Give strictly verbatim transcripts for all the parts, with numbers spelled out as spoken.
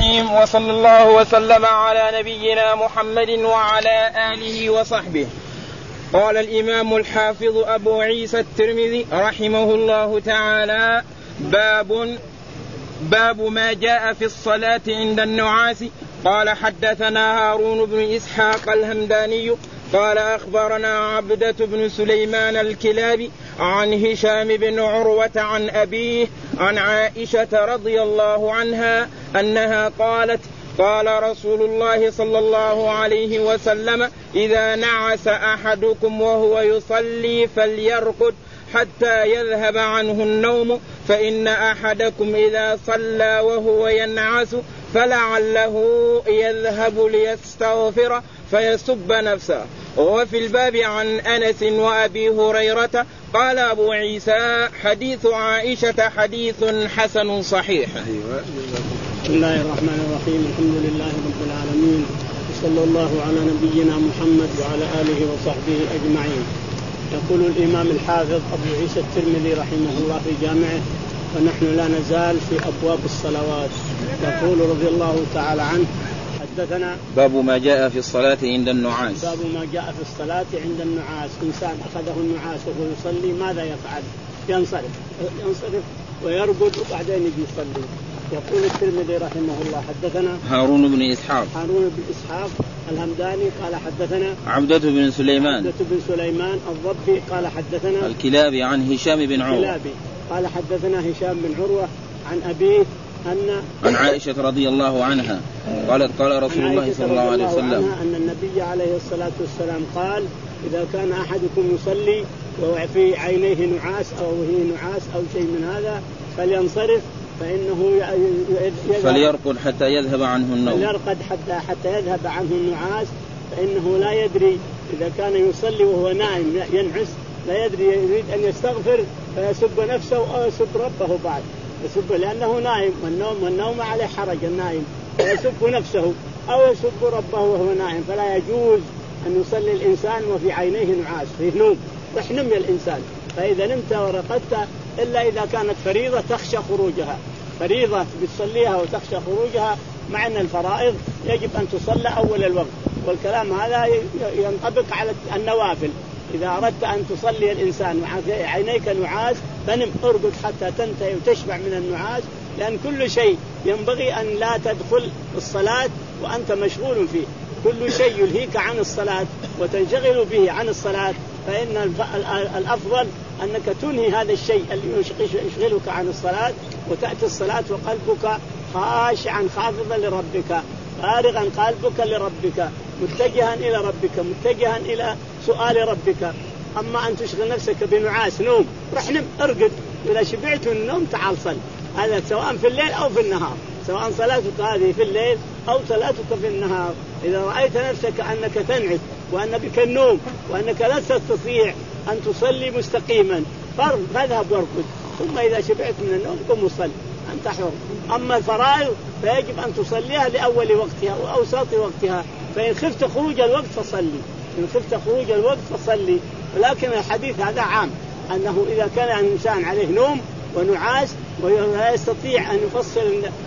الرحيم، وصلى الله وسلم على نبينا محمد وعلى آله وصحبه. قال الإمام الحافظ أبو عيسى الترمذي رحمه الله تعالى: باب باب ما جاء في الصلاة عند النعاس. قال: حدثنا هارون بن إسحاق الهمداني قال: أخبرنا عبدة بن سليمان الكلابي عن هشام بن عروة عن أبيه عن عائشة رضي الله عنها أنها قالت: قال رسول الله صلى الله عليه وسلم: إذا نعس أحدكم وهو يصلي فليرقد حتى يذهب عنه النوم، فإن أحدكم إذا صلى وهو ينعس فلعله يذهب ليستغفر فيسب نفسه. وفي الباب عن أنس وأبي هريرة. قال أبو عيسى: حديث عائشة حديث حسن صحيح. بسم الله الرحمن الرحيم، الحمد لله رب العالمين، وصلى الله على نبينا محمد وعلى آله وصحبه أجمعين. يقول الإمام الحافظ أبو عيسى الترمذي رحمه الله في جامعه: ونحن لا نزال في أبواب الصلوات. يقول رضي الله تعالى عنه: حدثنا باب ما جاء في الصلاة عند النعاس. باب ما جاء في الصلاة عند النعاس. إنسان أخذه النعاس وهو يصلي ماذا يفعل؟ ينصرف ينصرف ويرقد وبعدين يجي يصلي. يقول الترمذي رحمه الله: حدثنا هارون بن إسحاق هارون بن إسحاق الهمداني قال: حدثنا عبدة بن سليمان عبدة بن سليمان الضبي قال: حدثنا الكلابي عن هشام بن عروة الكلابي قال: حدثنا هشام بن عروة عن أبيه أن عن عائشة رضي الله عنها قالت: قال رسول الله صلى الله عليه وسلم أن النبي عليه الصلاة والسلام قال: إذا كان أحدكم يصلي وفي عينيه نعاس أو هي نعاس أو شيء من هذا فلينصرف فإنه يذهب فليرقد حتى يذهب عنه النوم فليرقد حتى حتى يذهب عنه النعاس، فإنه لا يدري إذا كان يصلي وهو نائم ينعس لا يدري يريد أن يستغفر فيسب نفسه أو يسب ربه بعد يسب لأنه نائم، والنوم والنوم عليه حرج النائم، فيسب نفسه أو يسب ربه وهو نائم. فلا يجوز أن يصلي الإنسان وفي عينيه نعاس فيه نوم وحنم الإنسان. فإذا نمت ورقدت إلا إذا كانت فريضة تخشى خروجها، فريضة بتصليها وتخشى خروجها، مع أن الفرائض يجب أن تصلى أول الوقت. والكلام هذا ينطبق على النوافل. إذا أردت أن تصلي الإنسان وعينيك نعاس فنم ارقد حتى تنتهي وتشبع من النعاس، لأن كل شيء ينبغي أن لا تدخل الصلاة وأنت مشغول فيه. كل شيء يلهيك عن الصلاة وتنشغل به عن الصلاة، فإن الأفضل أنك تنهي هذا الشيء اللي يشغلك عن الصلاة وتأتي الصلاة وقلبك خاشعا خافضا لربك، فارغا قلبك لربك، متجها إلى ربك، متجها إلى سؤال ربك. أما أن تشغل نفسك بنعاس نوم رح نم ارقد، إذا شبعت النوم تعال صل. هذا سواء في الليل أو في النهار، سواء صلاتك هذه في الليل أو صلاتك في النهار. إذا رأيت نفسك أنك تنعس وأن بك النوم وأنك لا تستطيع أن تصلي مستقيما فاذهب وارقد، ثم إذا شبعت من النوم قم وصل، أنت حر. أما الفرائض فيجب أن تصليها لأول وقتها وأوسط وقتها، فإن خفت خروج الوقت فصلي، إن خفت خروج الوقت فصلي. ولكن الحديث هذا عام، أنه إذا كان الإنسان عليه نوم ونعاس ولا يستطيع أن يفصل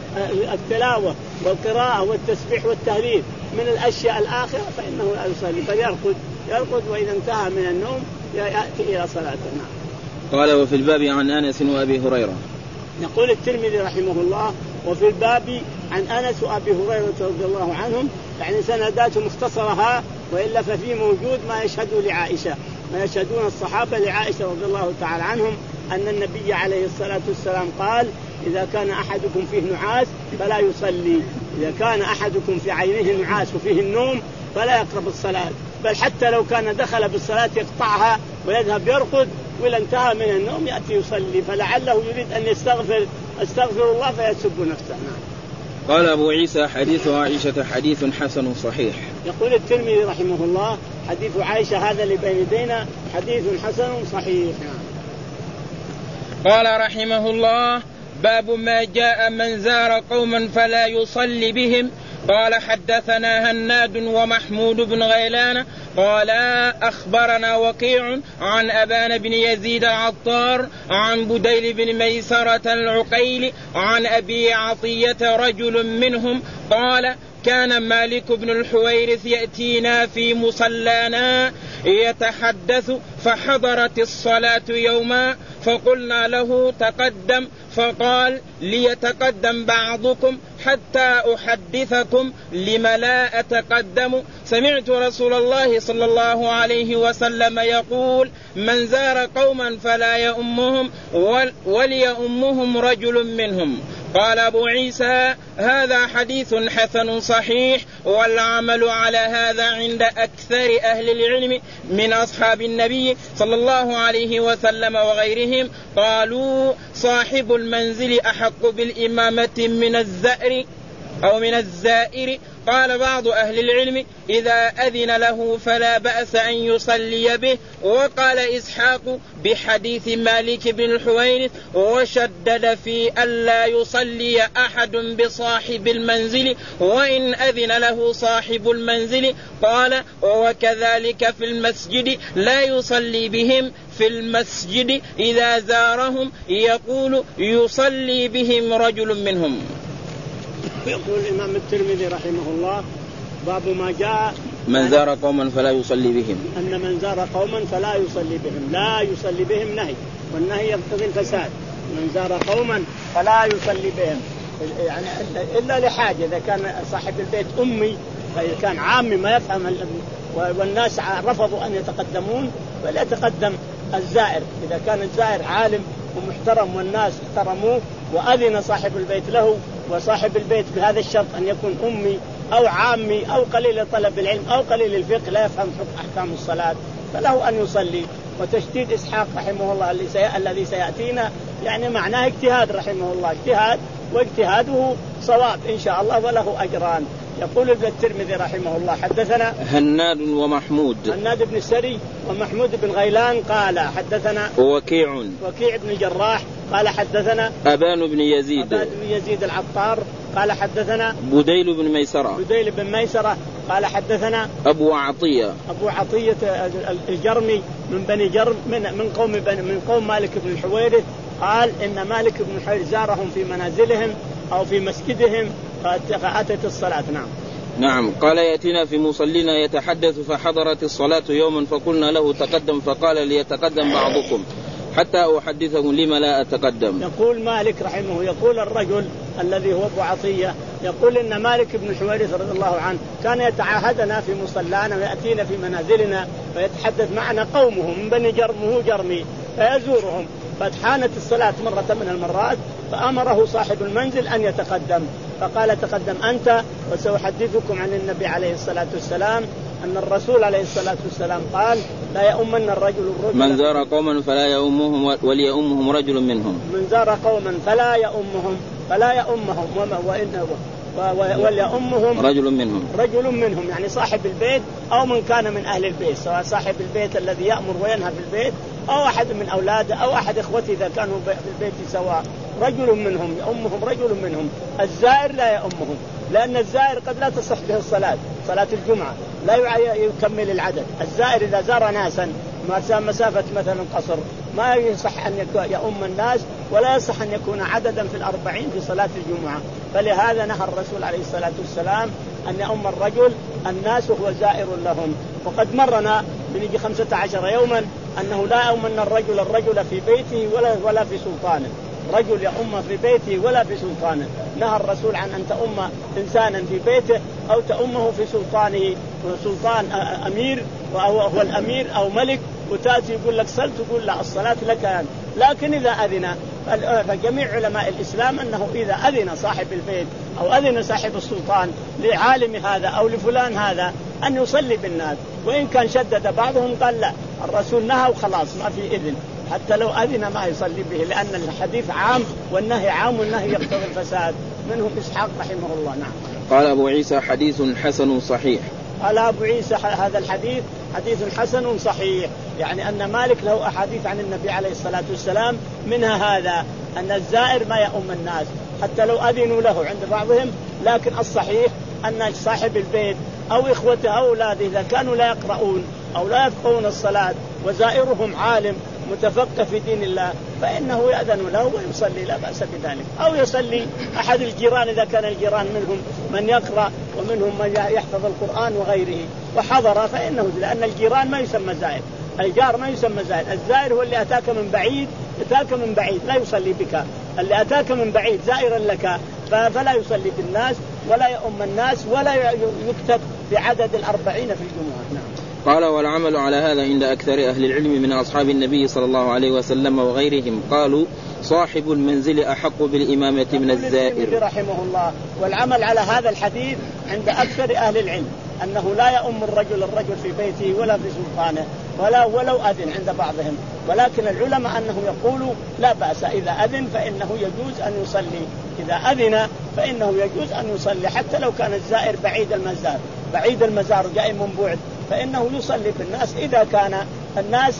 التلاوة والقراءة والتسبيح والتهليل من الأشياء الآخرة فإنه لا يصلي، فليرقد يرقد وإذا انتهى من النوم يأتي إلى صلاتنا. قال: وفي الباب عن أنس وأبي هريرة. يقول الترمذي رحمه الله: وفي الباب عن أنس وأبي هريرة رضي الله عنهم، يعني سندات مختصرها، وإلا ففي موجود ما يشهدوا لعائشة، ما يشهدون الصحابة لعائشة رضي الله تعالى عنهم أن النبي عليه الصلاة والسلام قال: إذا كان أحدكم فيه نعاس فلا يصلي، إذا كان أحدكم في عينه نعاس وفيه النوم فلا يقرب الصلاة، بل حتى لو كان دخل بالصلاة يقطعها ويذهب يرقد، وإذا انتهى من النوم يأتي يصلي، فلعله يريد أن يستغفر استغفر الله فيسب نفسه. قال أبو عيسى: حديث عائشة حديث حسن صحيح. يقول الترمذي رحمه الله: حديث عائشة هذا اللي بين يدينا حديث حسن صحيح. قال رحمه الله: باب ما جاء من زار قوما فلا يصلي بهم. قال حدثنا هناد ومحمود بن غيلان قال أخبرنا وكيع عن أبان بن يزيد العطار عن بديل بن ميسرة العقيل عن أبي عطية رجل منهم قال كان مالك بن الحويرث يأتينا في مصلانا يتحدث فحضرت الصلاة يوما فقلنا له تقدم فقال ليتقدم بعضكم حتى أحدثكم لم لا أتقدم سمعت رسول الله صلى الله عليه وسلم يقول من زار قوما فلا يؤمهم وليؤمهم رجل منهم. قال أبو عيسى هذا حديث حسن صحيح والعمل على هذا عند أكثر أهل العلم من أصحاب النبي صلى الله عليه وسلم وغيرهم. قالوا صاحب المنزل أحق بالإمامة من الزائر أو من الزائر. قال بعض أهل العلم إذا أذن له فلا بأس أن يصلي به. وقال إسحاق بحديث مالك بن الحويرث وشدد في ألا يصلي أحد بصاحب المنزل وإن أذن له صاحب المنزل. قال وكذلك في المسجد لا يصلي بهم في المسجد إذا زارهم يقول يصلي بهم رجل منهم. يقول الإمام الترمذي رحمه الله باب ما جاء من زار قوما فلا يصلي بهم أن من زار قوما فلا يصلي بهم لا يصلي بهم نهي والنهي يقتضي الفساد. من زار قوما فلا يصلي بهم يعني إلا لحاجة إذا كان صاحب البيت أمي فإذا كان عامي ما يفهم والناس رفضوا أن يتقدمون فلا يتقدم الزائر. إذا كان الزائر عالم ومحترم والناس احترموه وأذن صاحب البيت له وصاحب البيت بهذا الشرط أن يكون أمي أو عامي أو قليل طلب العلم أو قليل الفقه لا يفهم أحكام الصلاة فله أن يصلي. وتشديد إسحاق رحمه الله الذي سيأتينا يعني معناه اجتهاد رحمه الله اجتهاد واجتهاده صواب إن شاء الله وله أجران. يقول ابن الترمذي رحمه الله حدثنا هناد ومحمود هناد بن السري ومحمود بن غيلان قال حدثنا وكيع وكيع بن جراح قال حدثنا أبان بن يزيد أبان بن يزيد العطار قال حدثنا بديل بن ميسرة بديل بن ميسرة قال حدثنا أبو عطية أبو عطية الجرمي من بني جرم من من قوم بني من قوم مالك بن الحويرث قال إن مالك بن الحويرث زارهم في منازلهم أو في مسجدهم فأتت الصلاة. نعم نعم. قال يأتينا في مصلينا يتحدث فحضرت الصلاة يوما فقلنا له تقدم فقال ليتقدم بعضكم حتى أحدثهم لما لا أتقدم. يقول مالك رحمه يقول الرجل الذي هو أبو عطية يقول إن مالك بن الحويرث رضي الله عنه كان يتعاهدنا في مصلانا ويأتينا في منازلنا فيتحدث معنا قومه من بني جرمه جرمي فيزورهم فحانت الصلاة مرة من المرات فأمره صاحب المنزل أن يتقدم فقال تقدم أنت وسأحدثكم عن النبي عليه الصلاة والسلام أن الرسول عليه الصلاة والسلام قال لا يؤمن الرجل الرجل من زار قوما فلا يؤمهم وليؤمهم رجل منهم. من زار قوما فلا يؤمهم فلا يؤمهم وإن وليؤمهم رجل منهم رجل منهم يعني صاحب البيت أو من كان من أهل البيت سواء صاحب البيت الذي يأمر وينهى في البيت أو أحد من أولاده أو أحد إخوته إذا كانوا في البيت سواء رجل منهم يؤمهم رجل منهم. الزائر لا يؤمهم لأن الزائر قد لا تصح به الصلاة صلاة الجمعة لا يكمل العدد. الزائر إذا زار ناسا مسافة مثلا قصر ما يصح أن يؤم الناس ولا يصح أن يكون عددا في الأربعين في صلاة الجمعة. فلهذا نهى الرسول عليه الصلاة والسلام أن يؤم الرجل الناس وهو زائر لهم. وقد مرنا من يجي خمسة عشر يوما أنه لا يؤمن الرجل الرجل في بيته ولا ولا في سلطانه. رجل يؤم في بيته ولا في سلطانه. نهى الرسول عن أن تؤم إنسانا في بيته أو تؤمه في سلطانه. سلطان أمير وهو الأمير أو ملك وتأتي يقول لك صل تقول لا الصلاة لك. لكن إذا أذن فجميع علماء الإسلام أنه إذا أذن صاحب البيت أو أذن صاحب السلطان لعالم هذا أو لفلان هذا أن يصلي بالناس. وإن كان شدد بعضهم قال لا الرسول نهى وخلاص ما في إذن حتى لو أذن ما يصلي به لأن الحديث عام والنهي عام والنهي يقتضي الفساد. منهم إسحاق رحمه الله. نعم. قال أبو عيسى حديث حسن صحيح. قال أبو عيسى هذا الحديث حديث حسن صحيح يعني أن مالك له أحاديث عن النبي عليه الصلاة والسلام منها هذا أن الزائر ما يؤم الناس حتى لو أذنوا له عند بعضهم. لكن الصحيح أن صاحب البيت أو إخوته أو أولاده إذا كانوا لا يقرؤون أو لا يفقهون الصلاة وزائرهم عالم متفقه في دين الله فإنه يأذن له ويصلي لا بأس بذلك. أو يصلي أحد الجيران إذا كان الجيران منهم من يقرأ ومنهم من يحفظ القرآن وغيره وحضر فإنه، لأن الجيران ما يسمى زائر، الجار ما يسمى زائر. الزائر هو اللي أتاك من بعيد، أتاك من بعيد لا يصلي بك، اللي أتاك من بعيد زائرا لك فلا يصلي بالناس ولا يؤم الناس ولا يكتب بعدد الأربعين في الجمعة. نعم. قال والعمل على هذا عند أكثر أهل العلم من أصحاب النبي صلى الله عليه وسلم وغيرهم قالوا صاحب المنزل أحق بالإمامة من الزائر رحمه الله. والعمل على هذا الحديث عند أكثر أهل العلم أنه لا يؤم الرجل الرجل في بيته ولا في سلطانه ولا ولو أذن عند بعضهم، ولكن العلماء أنهم يقولوا لا بأس إذا أذن فإنه يجوز أن يصلي، إذا أذن فإنه يجوز أن يصلي حتى لو كان الزائر بعيد المزار بعيد المزار جاي من بعد فإنه يصلي بالناس إذا كان الناس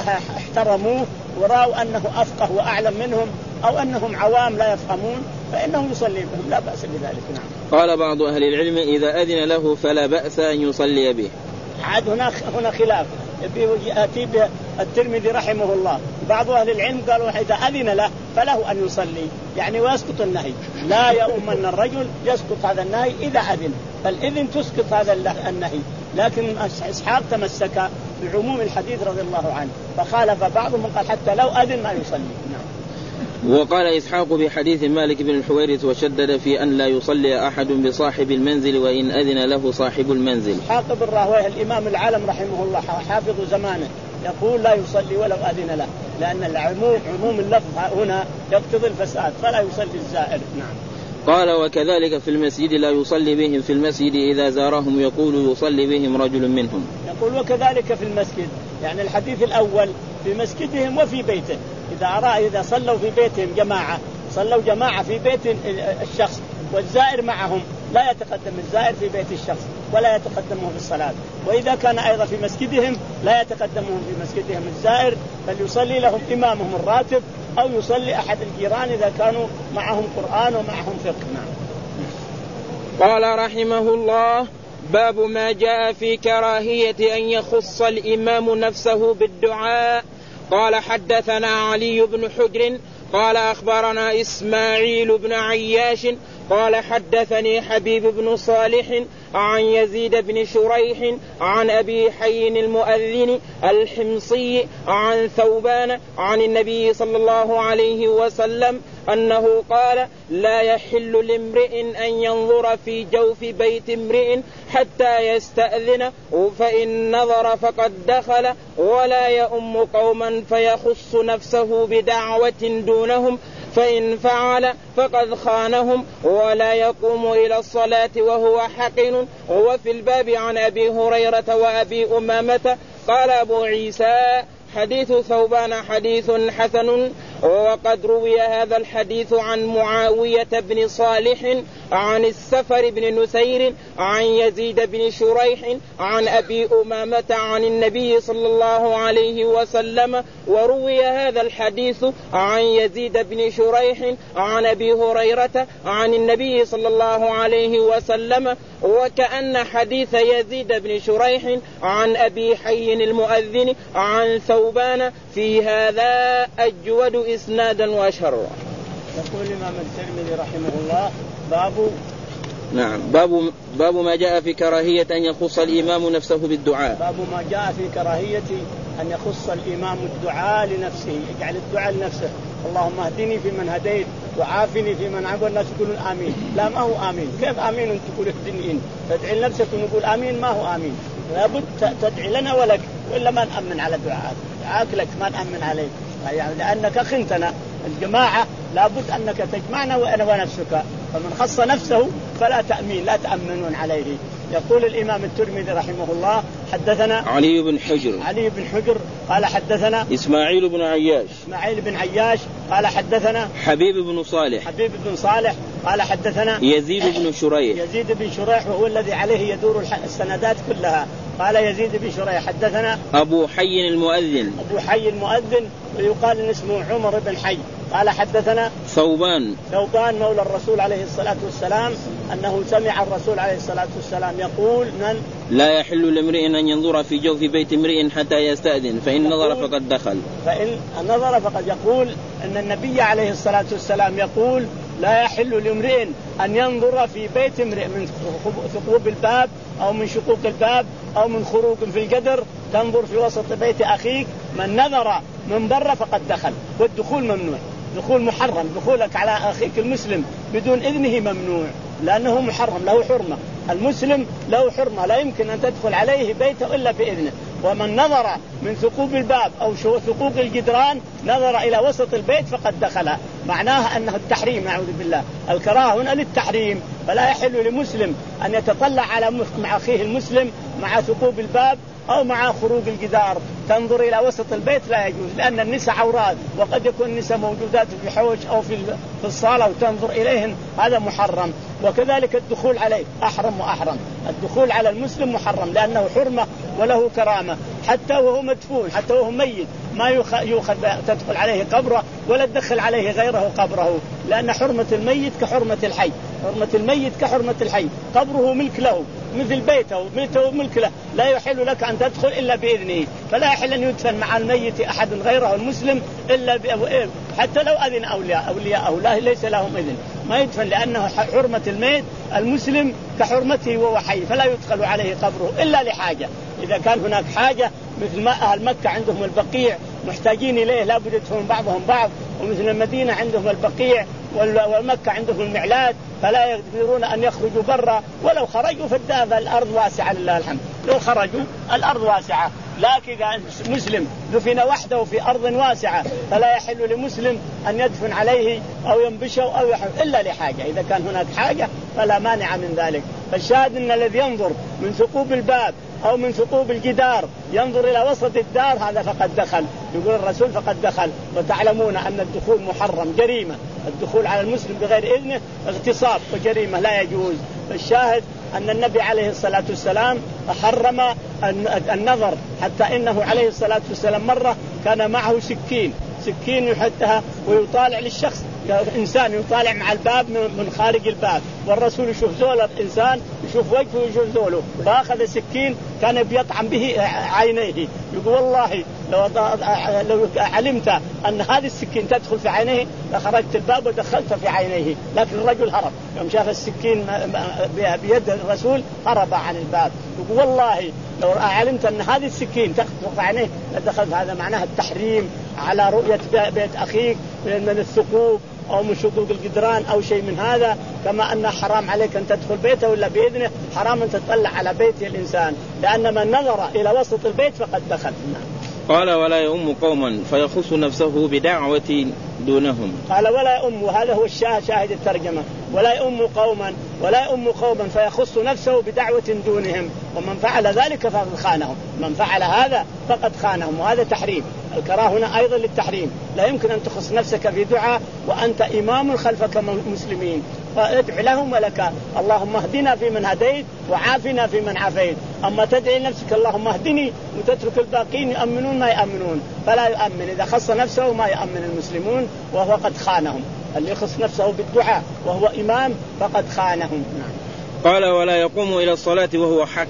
احترموه ورأوا أنه أفقه وأعلم منهم أو أنهم عوام لا يفهمون فإنه يصلي بهم لا بأس بذلك. نعم. قال بعض أهل العلم إذا أذن له فلا بأس أن يصلي به. عاد هنا هنا خلاف يأتي الترمذي رحمه الله. بعض أهل العلم قالوا إذا أذن له فله أن يصلي يعني ويسقط النهي، لا يؤمن الرجل يسقط هذا النهي إذا أذن، فالإذن تسقط هذا النهي. لكن إسحاق تمسك بعموم الحديث رضي الله عنه فخالف بعضهم قال حتى لو أذن ما يصلي. نعم. وقال إسحاق بحديث مالك بن الحويرث وشدد في أن لا يصلي أحد بصاحب المنزل وإن أذن له صاحب المنزل. إسحاق بن راهويه الإمام العالم رحمه الله حافظ زمانه يقول لا يصلي ولو أذن له، لأن العموم عموم اللفظ هنا يقتضي الفساد فلا يصلي الزائر. نعم. قال وكذلك في المسجد لا يصلي بهم في المسجد إذا زارهم يقول يصلي بهم رجل منهم. يقول وكذلك في المسجد، يعني الحديث الأول في مسجدهم وفي بيته، إذا أرى إذا صلوا في بيتهم جماعة صلوا جماعة في بيت الشخص والزائر معهم لا يتقدم الزائر في بيت الشخص ولا يتقدمه في الصلاة، وإذا كان أيضا في مسجدهم لا يتقدمهم في مسجدهم الزائر بل يصلي لهم إمامهم الراتب أو يصلي أحد الجيران إذا كانوا معهم قرآن ومعهم فقه. نعم. قال رحمه الله باب ما جاء في كراهية أن يخص الإمام نفسه بالدعاء. قال حدثنا علي بن حجر قال أخبرنا إسماعيل بن عياش قال حدثني حبيب بن صالح عن يزيد بن شريح عن أبي حي المؤذن الحمصي عن ثوبان عن النبي صلى الله عليه وسلم أنه قال لا يحل لامرئ أن ينظر في جوف بيت امرئ حتى يستأذن فإن نظر فقد دخل ولا يؤم قوما فيخص نفسه بدعوة دونهم فإن فعل فقد خانهم ولا يقوم إلى الصلاة وهو حقن. وفي الباب عن أبي هريرة وأبي أمامة. قال أبو عيسى حديث ثوبان حديث حسن. وقد روي هذا الحديث عن معاوية بن صالح عن السفر بن نسير عن يزيد بن شريح عن أبي أمامة عن النبي صلى الله عليه وسلم. وروي هذا الحديث عن يزيد بن شريح عن أبي هريرة عن النبي صلى الله عليه وسلم. وكأن حديث يزيد بن شريح عن أبي حي المؤذن عن ثوبان في هذا أجود إسنادا وأشهر. يقول الإمام الترمذي رحمه الله باب نعم باب باب ما جاء في كراهية أن يخص الإمام نفسه بالدعاء. باب ما جاء في كراهية أن يخص الإمام الدعاء لنفسه، يجعل الدعاء لنفسه اللهم اهدني فيمن هديت وعافني فيمن عافيت. الناس يقولون آمين، لا ما هو آمين. كيف آمين أنت تقول اهدني إن تدعي لنفسك ونقول آمين؟ ما هو آمين، لابد تدعي لنا ولك وإلا ما نأمن على دعاءك، دعاك لك ما نأمن عليك، يعني لأنك خنتنا الجماعة لابد أنك تجمعنا وأنا ونفسك، فمن خص نفسه فلا تأمين لا تأمنون عليه. يقول الإمام الترمذي رحمه الله حدثنا علي بن حجر علي بن حجر قال حدثنا إسماعيل بن عياش إسماعيل بن عياش قال حدثنا حبيب بن صالح حبيب بن صالح قال حدثنا يزيد بن شريح يزيد بن شريح وهو الذي عليه يدور السندات كلها، قال يزيد بن شريح حدثنا أبو حي المؤذن أبو حي المؤذن ويقال إن اسمه عمر بن حي. قال حدثنا ثوبان ثوبان مولى الرسول عليه الصلاة والسلام أنه سمع الرسول عليه الصلاة والسلام يقول من لا يحل لامرئ أن ينظر في جوف بيت امرئ حتى يستأذن فإن نظر فقد دخل. فإن نظر فقد يقول أن النبي عليه الصلاة والسلام يقول لا يحل لامرئ أن ينظر في بيت امرئ من ثقوب الباب أو من شقوق الباب أو من خروج في الجدر تنظر في وسط بيت أخيك. من نظر من برا فقد دخل. والدخول ممنوع، دخول محرم، دخولك على أخيك المسلم بدون إذنه ممنوع لأنه محرم له حرمة. المسلم له حرمة لا يمكن أن تدخل عليه بيته إلا بإذنه. ومن نظر من ثقوب الباب أو ثقوب الجدران نظر إلى وسط البيت فقد دخل. معناها أنه التحريم نعوذ بالله. الكراهة هنا للتحريم. فلا يحل لمسلم أن يتطلع على مع أخيه المسلم مع ثقوب الباب أو مع خروج الجدار تنظر إلى وسط البيت لا يجوز لأن النساء عورات وقد يكون النساء موجودات في حوش أو في في الصالة وتنظر إليهن هذا محرم. وكذلك الدخول عليه أحرم وأحرم. الدخول على المسلم محرم لأنه حرمة وله كرامة حتى وهو مدفون حتى وهو ميت ما يؤخذ تدخل عليه قبره ولا تدخل عليه غيره قبره لأن حرمة الميت كحرمة الحي. حرمة الميت كحرمة الحي. قبره ملك له مثل بيته بيته ملك له لا يحل لك أن تدخل إلا بإذنه. فلا يحل أن يدفن مع الميت أحد غيره المسلم إلا بإذنه حتى لو أذن أولياء أولياء أولاه ليس لهم إذن ما يدفن لأنه حرمة الميت المسلم كحرمته وهو حي فلا يدخل عليه قبره إلا لحاجة. إذا كان هناك حاجة مثل ما أهل مكة عندهم البقيع محتاجين إليه لا بد يدفن بعضهم بعض ومثل المدينة عندهم البقيع والمكة عندهم المعلاد فلا يقدرون أن يخرجوا برا ولو خرجوا فالأرض واسعة لله الحمد لو خرجوا الأرض واسعة. لكن إذا مسلم دفن وحده في أرض واسعة فلا يحل لمسلم أن يدفن عليه أو ينبشه أو يحل إلا لحاجة. إذا كان هناك حاجة فلا مانع من ذلك. فالشاهد أن الذي ينظر من ثقوب الباب أو من ثقوب الجدار ينظر إلى وسط الدار هذا فقد دخل. يقول الرسول فقد دخل. وتعلمون أن الدخول محرم جريمة. الدخول على المسلم بغير إذنه اغتصاب وجريمة لا يجوز. فالشاهد أن النبي عليه الصلاة والسلام حرم النظر حتى إنه عليه الصلاة والسلام مرة كان معه سكين سكين يحدها ويطالع للشخص إنسان يطالع مع الباب من خارج الباب والرسول يشوف زول الإنسان يشوف وجهه ويشوف زوله فأخذ السكين كان بيطعم به عينيه. يقول والله لو, لو علمت أن هذه السكين تدخل في عينيه لخرجت الباب ودخلت في عينيه. لكن الرجل هرب يوم شاف السكين بيد الرسول هرب عن الباب. يقول والله لو علمت أن هذه السكين تدخل في عينيه لدخلت. هذا معناها التحريم على رؤية بيت أخيك من الثقوب أو من شقوق الجدران أو شيء من هذا. كما أن حرام عليك أن تدخل بيته ولا بإذنه حرام أن تطلع على بيت الإنسان لأن من نظر إلى وسط البيت فقد دخل. قال ولا يؤم قوما فيخص نفسه بدعوة دونهم. قال ولا يؤم وهذا هو الشاهد شاهد الترجمة. ولا يؤم قوما ولا يؤم قوما فيخص نفسه بدعوة دونهم ومن فعل ذلك فقد خانهم. من فعل هذا فقد خانهم. وهذا تحريم. الكراهة هنا أيضا للتحريم. لا يمكن أن تخص نفسك في دعاء وأنت إمام خلفك مسلمين فادع لهم ولك اللهم اهدنا فيمن هديت وعافنا فيمن عافيت. أما تدعي نفسك اللهم اهدني وتترك الباقين يؤمنون ما يؤمنون فلا يؤمن. إذا خص نفسه ما يؤمن المسلمون وهو قد خانهم. اللي يخص نفسه بالدعاء وهو إمام فقد خانهم. قال ولا يقوم إلى الصلاة وهو حق.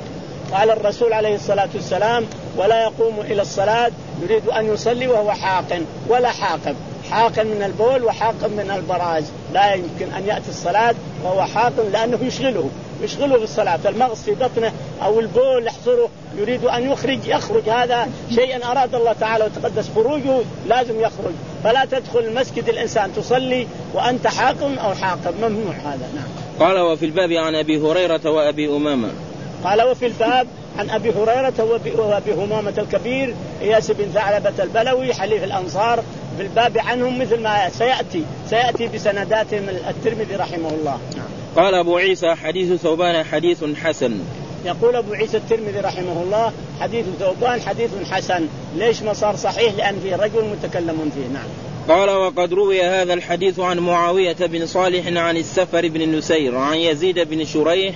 قال الرسول عليه الصلاة والسلام ولا يقوم إلى الصلاة يريد أن يصلي وهو حاق ولا حاقب. حاق من البول وحاق من البراز. لا يمكن أن يأتي الصلاة وهو حاق لأنه يشغله يشغله بالصلاة. المغص في بطنه أو البول يحصره يريد أن يخرج يخرج هذا شيئا أراد الله تعالى وتقدس خروجه لازم يخرج. فلا تدخل المسجد الإنسان تصلي وأنت حاق أو حاقب ممنوع هذا. نعم. قال وفي الباب عن أبي هريرة وأبي أمامة. قال وفي الباب عن أبي هريرة وأبي همامة الكبير إياس بن ثعلبة البلوي حليف الأنصار. في الباب عنهم مثل ما سيأتي سيأتي بسنداتهم الترمذي رحمه الله. قال أبو عيسى حديث ثوبان حديث حسن. يقول أبو عيسى الترمذي رحمه الله حديث ثوبان حديث حسن. ليش ما صار صحيح؟ لأن فيه رجل متكلم فيه. نعم. قال وقد روي هذا الحديث عن معاوية بن صالح عن السفر بن نسير عن يزيد بن شريح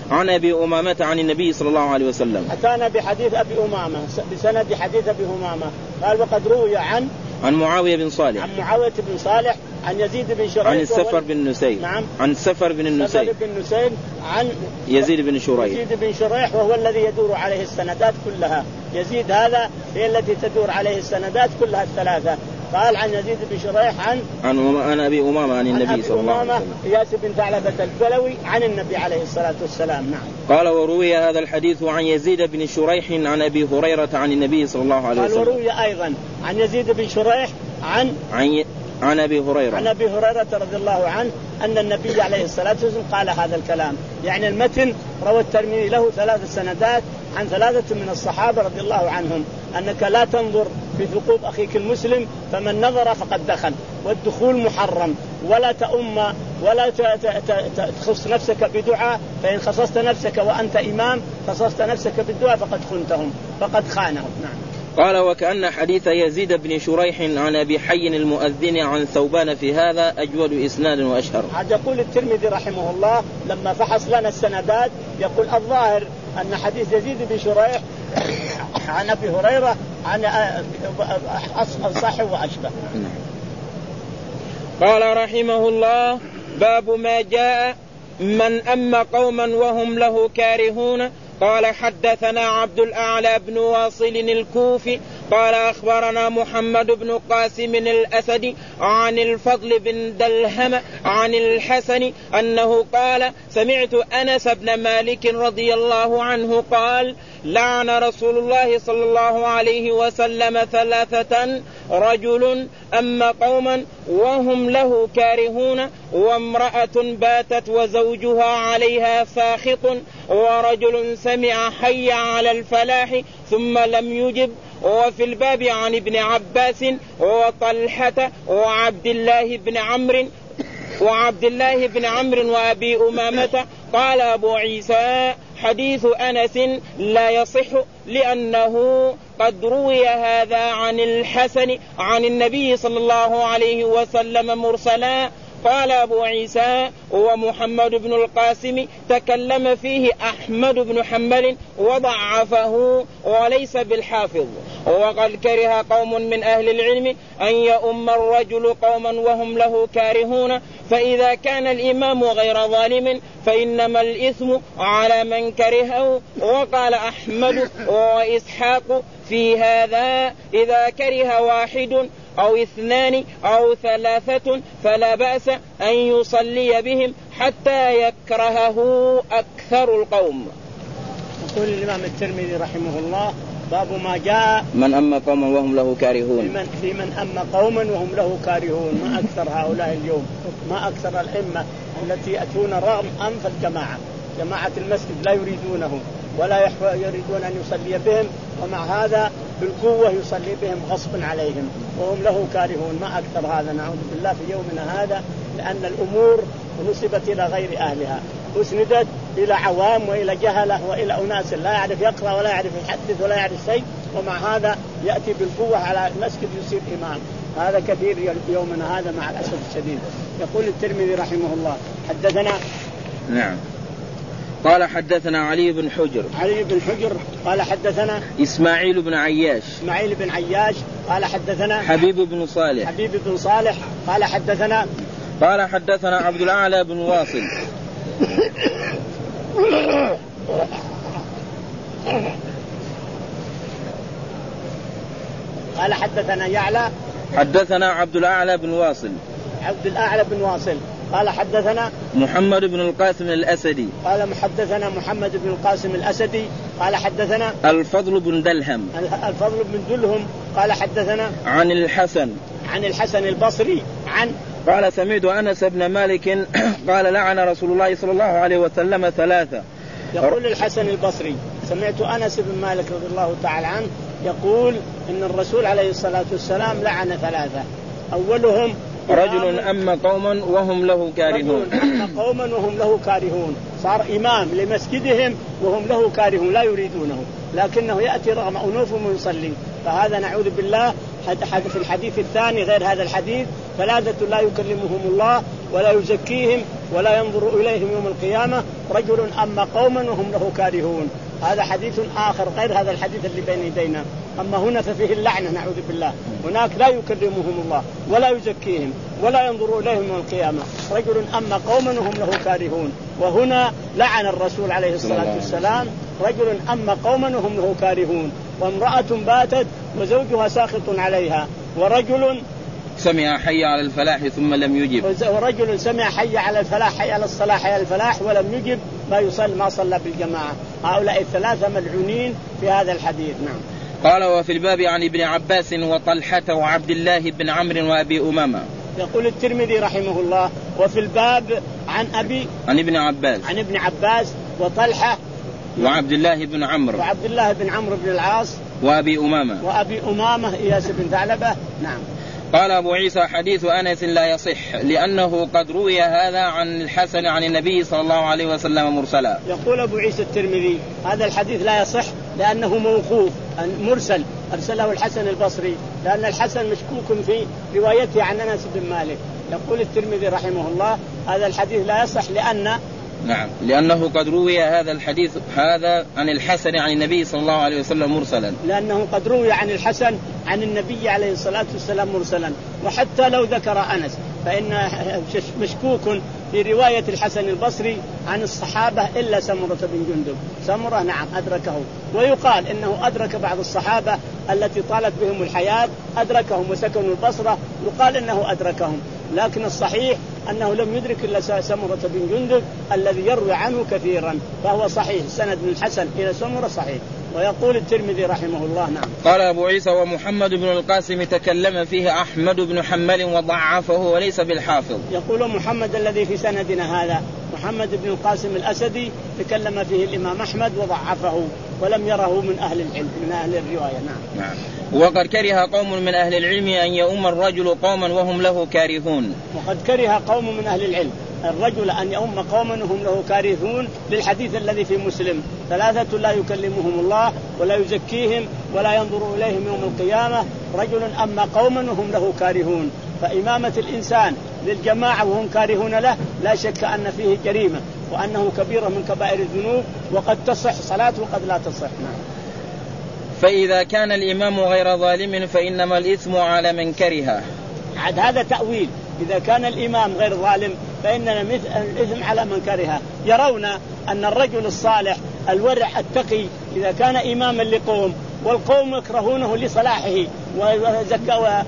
عن أبي أمامة عن النبي صلى الله عليه وسلم. أتانا بحديث أبي أمامة بسند حديث أبي أمامة قال وقد روي عن عن معاوية بن صالح عن معاوية بن صالح عن يزيد بن شريح عن السفر بن نسيب نعم عن السفر بن النسيب بن نسيب عن يزيد بن شريح يزيد بن شريح وهو الذي يدور عليه السندات كلها. يزيد هذا هي التي تدور عليه السندات كلها الثلاثة. قال عن يزيد بن شريح عن عن عن أبي أمامة عن النبي صلى الله عليه وسلم إياس بن ثعلبة الكلوي عن النبي عليه الصلاة والسلام. نعم. قال وروي هذا الحديث عن يزيد بن شريح عن أبي هريرة عن النبي صلى الله عليه وسلم. قال وروي أيضا عن يزيد بن شريح عن عن عن أبي هريرة عن أبي هريرة رضي الله عنه أن النبي عليه الصلاة والسلام قال هذا الكلام. يعني المتن روى الترمذي له ثلاث سندات عن ثلاثة من الصحابة رضي الله عنهم أنك لا تنظر في ثقوب أخيك المسلم فمن نظر فقد دخل والدخول محرم ولا تأم ولا تخص نفسك بدعاء فإن خصصت نفسك وأنت إمام خصصت نفسك بالدعاء فقد خنتهم فقد خانهم. نعم. قال وكأن حديث يزيد بن شريح عن أبي حي المؤذن عن ثوبان في هذا أجود إسناد وأشهر. هذا يقول الترمذي رحمه الله لما فحص لنا السندات يقول الظاهر أن حديث يزيد بن شريح عن أبي هريرة عن أصح وأشبه. قال رحمه الله باب ما جاء من أما قوما وهم له كارهون. قال حدثنا عبد الأعلى بن واصل الكوفي قال أخبرنا محمد بن قاسم الأسدي عن الفضل بن دلهم عن الحسن أنه قال سمعت أنس بن مالك رضي الله عنه قال لعن رسول الله صلى الله عليه وسلم ثلاثة رجل أما قوما وهم له كارهون وامرأة باتت وزوجها عليها ساخط ورجل سمع حي على الفلاح ثم لم يجب. وفي الباب عن ابن عباس وطلحة وعبد الله بن عمرو وعبد الله بن عمرو وأبي أمامة. قال أبو عيسى حديث أنس لا يصح لأنه قد روي هذا عن الحسن عن النبي صلى الله عليه وسلم مرسلا. قال أبو عيسى ومحمد بن القاسم تكلم فيه أحمد بن حنبل وضعفه وليس بالحافظ. وقد كره قوم من أهل العلم أن يؤم الرجل قوما وهم له كارهون فإذا كان الإمام غير ظالم فإنما الإثم على من كرهه. وقال أحمد وإسحاق في هذا إذا كره واحد أو اثنان أو ثلاثة فلا بأس أن يصلي بهم حتى يكرهه أكثر القوم. يقول الإمام الترمذي رحمه الله باب ما جاء من أما قوما وهم له كارهون في من أما قوما وهم له كارهون. ما أكثر هؤلاء اليوم ما أكثر الأئمة التي يأتون رغم أنف الجماعة جماعة المسجد لا يريدونه ولا يريدون أن يصلي بهم ومع هذا بالقوة يصلي بهم غصبا عليهم وهم له كارهون. ما أكثر هذا نعوذ بالله في يومنا هذا لأن الأمور نسبت إلى غير أهلها أسندت إلى عوام وإلى جهلة وإلى أناس لا يعرف يقرأ ولا يعرف يحدث ولا يعرف شيء ومع هذا يأتي بالقوة على المسجد يصير إمام. هذا كثير يومنا هذا مع الأسف الشديد. يقول الترمذي رحمه الله حدثنا نعم قال حدثنا علي بن حجر علي بن حجر قال حدثنا إسماعيل بن عياش إسماعيل بن عياش قال حدثنا حبيب بن صالح حبيب بن صالح قال حدثنا قال حدثنا عبد الأعلى بن واصل قال حدثنا يعلى حدثنا عبد الأعلى بن واصل عبد الأعلى بن واصل قال حدثنا محمد بن القاسم الأسدي قال حدثنا محمد بن القاسم الأسدي قال حدثنا الفضل بن دلهم الفضل بن دلهم قال حدثنا عن الحسن عن الحسن البصري عن قال سمعت أنس بن مالك قال لعن رسول الله صلى الله عليه وسلم ثلاثة. يقول الحسن البصري سمعت أنس بن مالك رضي الله تعالى عنه يقول إن الرسول عليه الصلاة والسلام لعن ثلاثة. أولهم رجل أما قوما وهم له كارهون أما قوما وهم له كارهون صار إمام لمسجدهم وهم له كارهون لا يريدونه لكنه يأتي رغم أنوفهم ويصلي. فهذا نعوذ بالله في الحديث الثاني غير هذا الحديث ثلاثة لا يكلمهم الله ولا يزكيهم ولا ينظر إليهم يوم القيامة رجل أما قوما وهم له كارهون. هذا حديث آخر غير هذا الحديث اللي بين يدينا. أما هنا ففيه اللعنة نعوذ بالله. هناك لا يكرمهم الله ولا يزكيهم ولا ينظر إليهم يوم القيامة رجل أما قوما وهم له كارهون. وهنا لعن الرسول عليه الصلاة والسلام رجل أما قوما وهم له كارهون، وامرأة باتت وزوجها ساخط عليها، ورجل سمع حي على الفلاح ثم لم يجب، ورجل سمع حي على الفلاح حي على الصلاة حي على الفلاح ولم يجب ما يصلي ما صلى بالجماعة. هؤلاء الثلاثة ملعونين في هذا الحديث. نعم. قال وفي الباب عن ابن عباس وطلحة وعبد الله بن عمرو وأبي أمامة. يقول الترمذي رحمه الله وفي الباب عن أبي عن ابن عباس عن ابن عباس وطلحة وعبد الله بن عمرو وعبد الله بن عمرو بن العاص وأبي أمامة وأبي أمامة إياس بن ثعلبة. نعم. قال أبو عيسى حديث أنس لا يصح لأنه قد روي هذا عن الحسن عن النبي صلى الله عليه وسلم مرسلا. يقول أبو عيسى الترمذي هذا الحديث لا يصح لأنه موقوف مرسل أرسله الحسن البصري، لأن الحسن مشكوك في روايته عن أنس بن مالك. يقول الترمذي رحمه الله هذا الحديث لا يصح لأن نعم لأنه قد روي هذا الحديث هذا عن الحسن عن النبي صلى الله عليه وسلم مرسلا، لأنه قد روي عن الحسن عن النبي عليه الصلاة والسلام مرسلا. وحتى لو ذكر أنس فإن مشكوك في رواية الحسن البصري عن الصحابة إلا سمرة بن جندب. سمرة نعم أدركه، ويقال إنه أدرك بعض الصحابة التي طالت بهم الحياة أدركهم وسكنوا البصرة، يقال إنه أدركهم، لكن الصحيح أنه لم يدرك إلا سمرة بن جندب الذي يروي عنه كثيرا، فهو صحيح سند من الحسن إلى سمرة صحيح. ويقول الترمذي رحمه الله نعم. قال أبو عيسى ومحمد بن القاسم تكلم فيه أحمد بن حنبل وضعفه وليس بالحافظ. يقول محمد الذي في سندنا هذا محمد بن القاسم الأسدي تكلم فيه الإمام أحمد وضعفه ولم يره من أهل العلم من أهل الرواية. نعم. نعم. وقد كره قوم من أهل العلم أن يؤم الرجل قوما وهم له كارهون. وقد كره قوم من أهل العلم الرجل أن يؤم قوما وهم له كارهون للحديث الذي في مسلم ثلاثة لا يكلمهم الله ولا يزكيهم ولا ينظر إليهم يوم القيامة رجل أما قوما وهم له كارهون. فإمامة الإنسان للجماعة وهم كارهون له لا شك أن فيه جريمة وأنه كبيرة من كبائر الذنوب، وقد تصح صلاته وقد لا تصح. نعم. فإذا كان الإمام غير ظالم فإنما الإثم على من كره. عاد هذا تأويل. إذا كان الإمام غير ظالم فإننا الإثم على من كره. يرون أن الرجل الصالح الورع التقي إذا كان إماما لقوم والقوم يكرهونه لصلاحه وزكاة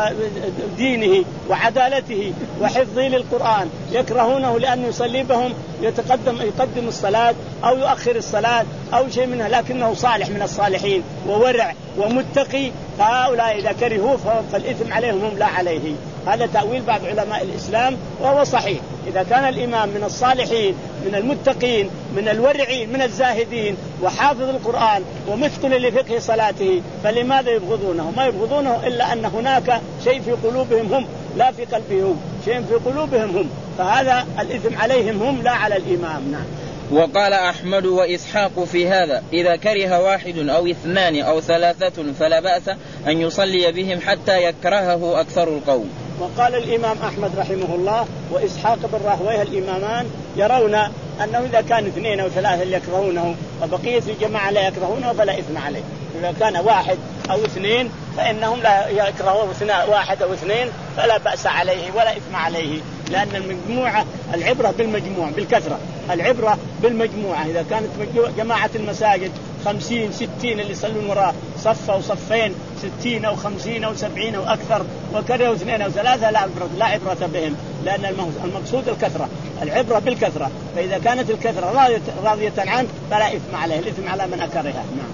ودينه وعدالته وحفظه للقرآن، يكرهونه لأنه يصلي بهم يتقدم يقدم الصلاة أو يؤخر الصلاة أو شيء منها، لكنه صالح من الصالحين وورع ومتقي، فهؤلاء إذا كرهوه فالإثم عليهم هم لا عليه. هذا تأويل بعض علماء الإسلام وهو صحيح. إذا كان الإمام من الصالحين من المتقين من الورعين من الزاهدين وحافظ القرآن ومتقن لفقه صلاته فلماذا يبغضونه؟ ما يبغضونه إلا أن هناك شيء في قلوبهم هم لا في قلبهم، شيء في قلوبهم هم، فهذا الإثم عليهم هم لا على الإمام. نعم. وقال أحمد وإسحاق في هذا إذا كره واحد أو اثنان أو ثلاثة فلا بأس أن يصلي بهم حتى يكرهه أكثر القوم. وقال الإمام أحمد رحمه الله وإسحاق بن راهويه الإمامان يرون أنه إذا كان اثنين أو ثلاثة يكرهونه وبقية الجماعة لا يكرهونه فلا إثم عليه. إذا كان واحد أو اثنين فإنهم لا يكرهون واحد أو اثنين فلا بأس عليه ولا إثم عليه، لأن المجموعة العبرة بالمجموع بالكثرة، العبرة بالمجموعة. إذا كانت جماعة المساجد خمسين ستين اللي يصلون وراء صف أو صفين ستين أو خمسين أو سبعين أو أكثر وكرهوا اثنين أو ثلاثة لا عبرة, لا عبرة بهم، لأن المقصود الكثرة، العبرة بالكثرة. فإذا كانت الكثرة راضية عنه فلا إثم عليه، الإثم على من أكرهها. نعم.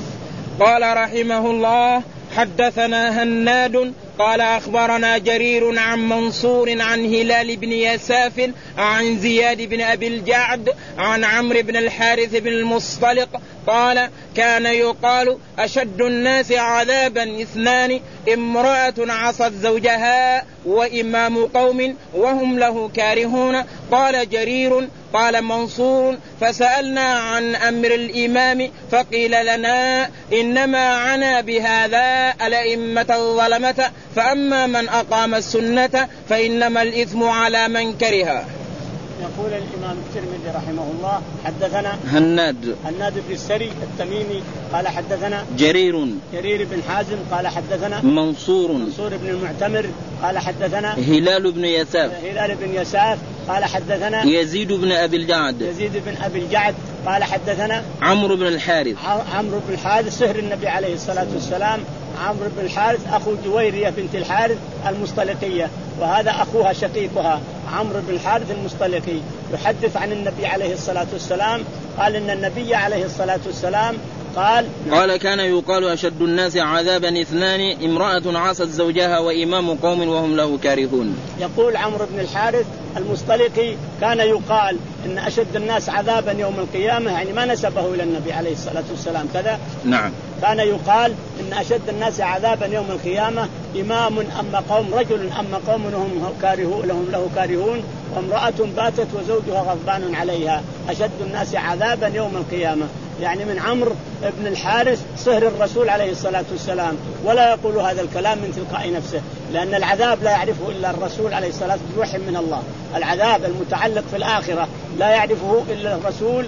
قال رحمه الله حدثنا هناد قال أخبرنا جرير عن منصور عن هلال بن يساف عن زياد بن أبي الجعد عن عمرو بن الحارث بن المصطلق قال كان يقال أشد الناس عذابا اثنان امرأة عصت زوجها وإمام قوم وهم له كارهون. قال جرير قال منصور فسألنا عن أمر الإمام فقيل لنا إنما عنا بهذا الأئمة الظلمة فأما من أقام السنة فإنما الإثم على من كره. يقول الإمام الترمذي رحمه الله حدثنا هناد هناد بن السري التميمي قال حدثنا جرير جرير بن حازم قال حدثنا منصور منصور بن المعتمر قال حدثنا هلال بن يساف هلال بن يساف قال حدثنا يزيد بن أبي الجعد يزيد بن أبي الجعد قال حدثنا عمرو بن الحارث عمرو بن الحارث سهر النبي عليه الصلاة والسلام. عمرو بن الحارث أخو جويرية بنت الحارث المصطلقية وهذا أخوها شقيقها عمرو بن الحارث المصطلقي يحدث عن النبي عليه الصلاة والسلام قال إن النبي عليه الصلاة والسلام قال قال كان يقال أشد الناس عذابا اثنان امرأة عصت زوجها وإمام قوم وهم له كارهون. يقول عمرو بن الحارث المصطلقي كان يقال إن أشد الناس عذابا يوم القيامة يعني ما نسبه إلى النبي عليه الصلاة والسلام كذا. نعم. كان يقال إن أشد الناس عذابا يوم القيامة إمام أما قوم رجل أما قوم لهم كارهون لهم له كارهون وامرأة باتت وزوجها غضبان عليها أشد الناس عذابا يوم القيامة يعني من عمرو بن الحارث صهر الرسول عليه الصلاة والسلام ولا يقول هذا الكلام من تلقاء نفسه لأن العذاب لا يعرفه إلا الرسول عليه الصلاة والسلام بوحي من الله. العذاب المتعلق في الآخرة لا يعرفه إلا الرسول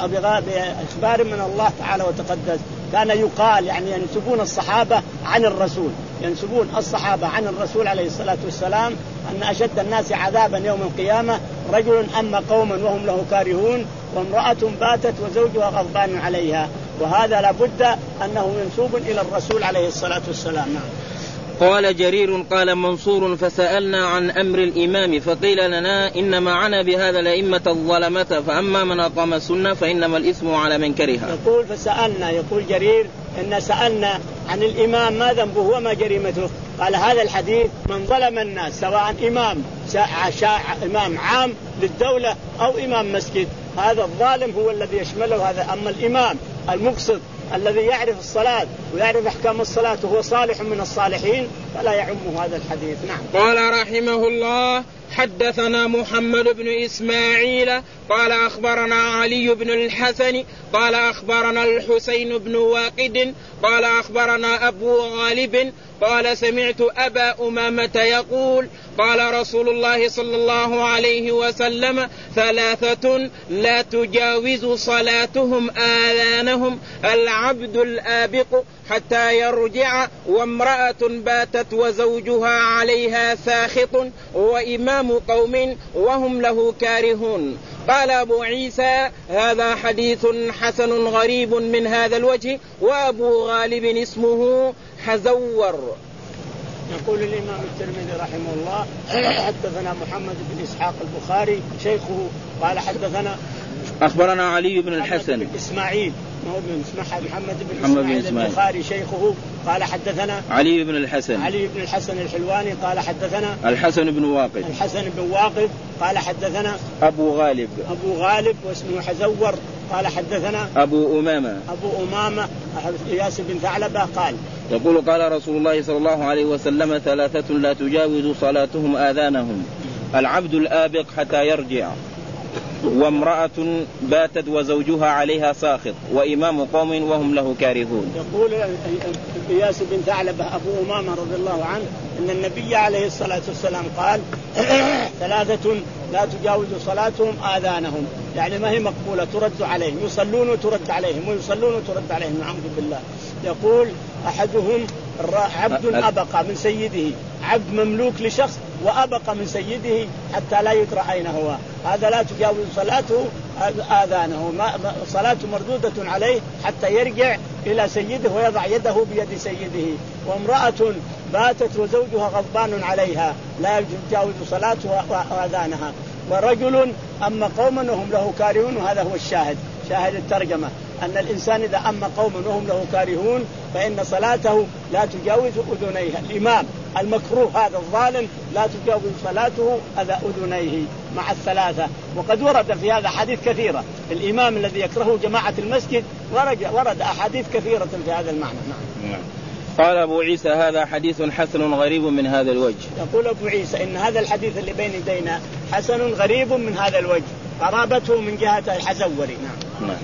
بإخبار من الله تعالى وتقدس. كان يقال يعني ينسبون الصحابة عن الرسول ينسبون الصحابة عن الرسول عليه الصلاة والسلام أن أشد الناس عذابا يوم القيامة رجل أما قوما وهم له كارهون وامرأة باتت وزوجها غضبان عليها وهذا لابد أنه منسوب إلى الرسول عليه الصلاة والسلام. نعم. قال جرير قال منصور فسألنا عن أمر الإمام فقيل لنا إنما عنا بهذا الأئمة الظلمة فأما من أقام السنة فإنما الإثم على من كره. يقول فسألنا يقول جرير إن سألنا عن الإمام ما ذنبه وما جريمته قال هذا الحديث من ظلم الناس سواء إمام شاع إمام عام للدولة أو إمام مسجد هذا الظالم هو الذي يشمله هذا. أما الإمام المقصد الذي يعرف الصلاة ويعرف أحكام الصلاة وهو صالح من الصالحين فلا يعمه هذا الحديث. نعم. قال رحمه الله حدثنا محمد بن إسماعيل قال أخبرنا علي بن الحسن قال أخبرنا الحسين بن واقد قال أخبرنا أبو غالب قال سمعت أبا أمامة يقول قال رسول الله صلى الله عليه وسلم ثلاثة لا تجاوز صلاتهم آذانهم العبد الآبق حتى يرجع وامرأة باتت وزوجها عليها ساخط وإمام قوم وهم له كارهون. قال أبو عيسى هذا حديث حسن غريب من هذا الوجه وأبو غالب اسمه حزور. يقول الإمام الترمذي رحمه الله حدثنا محمد بن إسحاق البخاري شيخه قال حدثنا أخبرنا علي بن الحسن بن إسماعيل محمد بن محمد إسماعيل بن البخاري شيخه قال حدثنا علي بن الحسن علي بن الحسن الحلواني قال حدثنا الحسن بن واقد الحسن بن واقد قال حدثنا أبو غالب أبو غالب واسمه حزور قال حدثنا أبو أمامة أبو أمامة إياس بن ثعلبة قال يقول قال رسول الله صلى الله عليه وسلم ثلاثة لا تجاوز صلاتهم آذانهم العبد الآبق حتى يرجع وامرأة باتت وزوجها عليها ساخط وإمام قوم وهم له كارهون. يقول إياس بن ثعلبة أبو أمامة رضي الله عنه إن النبي عليه الصلاة والسلام قال ثلاثة لا تجاوز صلاتهم آذانهم يعني ما هي مقبولة ترد عليهم يصلون وترد عليهم ويصلون وترد عليهم نعوذ بالله. يقول أحدهم عبد أبقى من سيده عبد مملوك لشخص وأبقى من سيده حتى لا يدرى أين هو هذا لا تجاوز صلاته آذانه صلاته مردودة عليه حتى يرجع إلى سيده ويضع يده بيد سيده. وامرأة باتت وزوجها غضبان عليها لا تجاوز صلاتها آذانها. ورجل أما قوما وهم له كارهون وهذا هو الشاهد شاهد الترجمة أن الإنسان إذا أما قوما وهم له كارهون فإن صلاته لا تجاوز أذنيها. الإمام المكروه هذا الظالم لا تجاوز صلاته أذى أذنيه مع الثلاثة. وقد ورد في هذا حديث كثيرة. الإمام الذي يكرهه جماعة المسجد ورد, ورد أحاديث كثيرة في هذا المعنى. نعم. قال أبو عيسى هذا حديث حسن غريب من هذا الوجه. يقول أبو عيسى إن هذا الحديث اللي بين يدينا حسن غريب من هذا الوجه، قرابته من جهة الحزوري. نعم. نعم.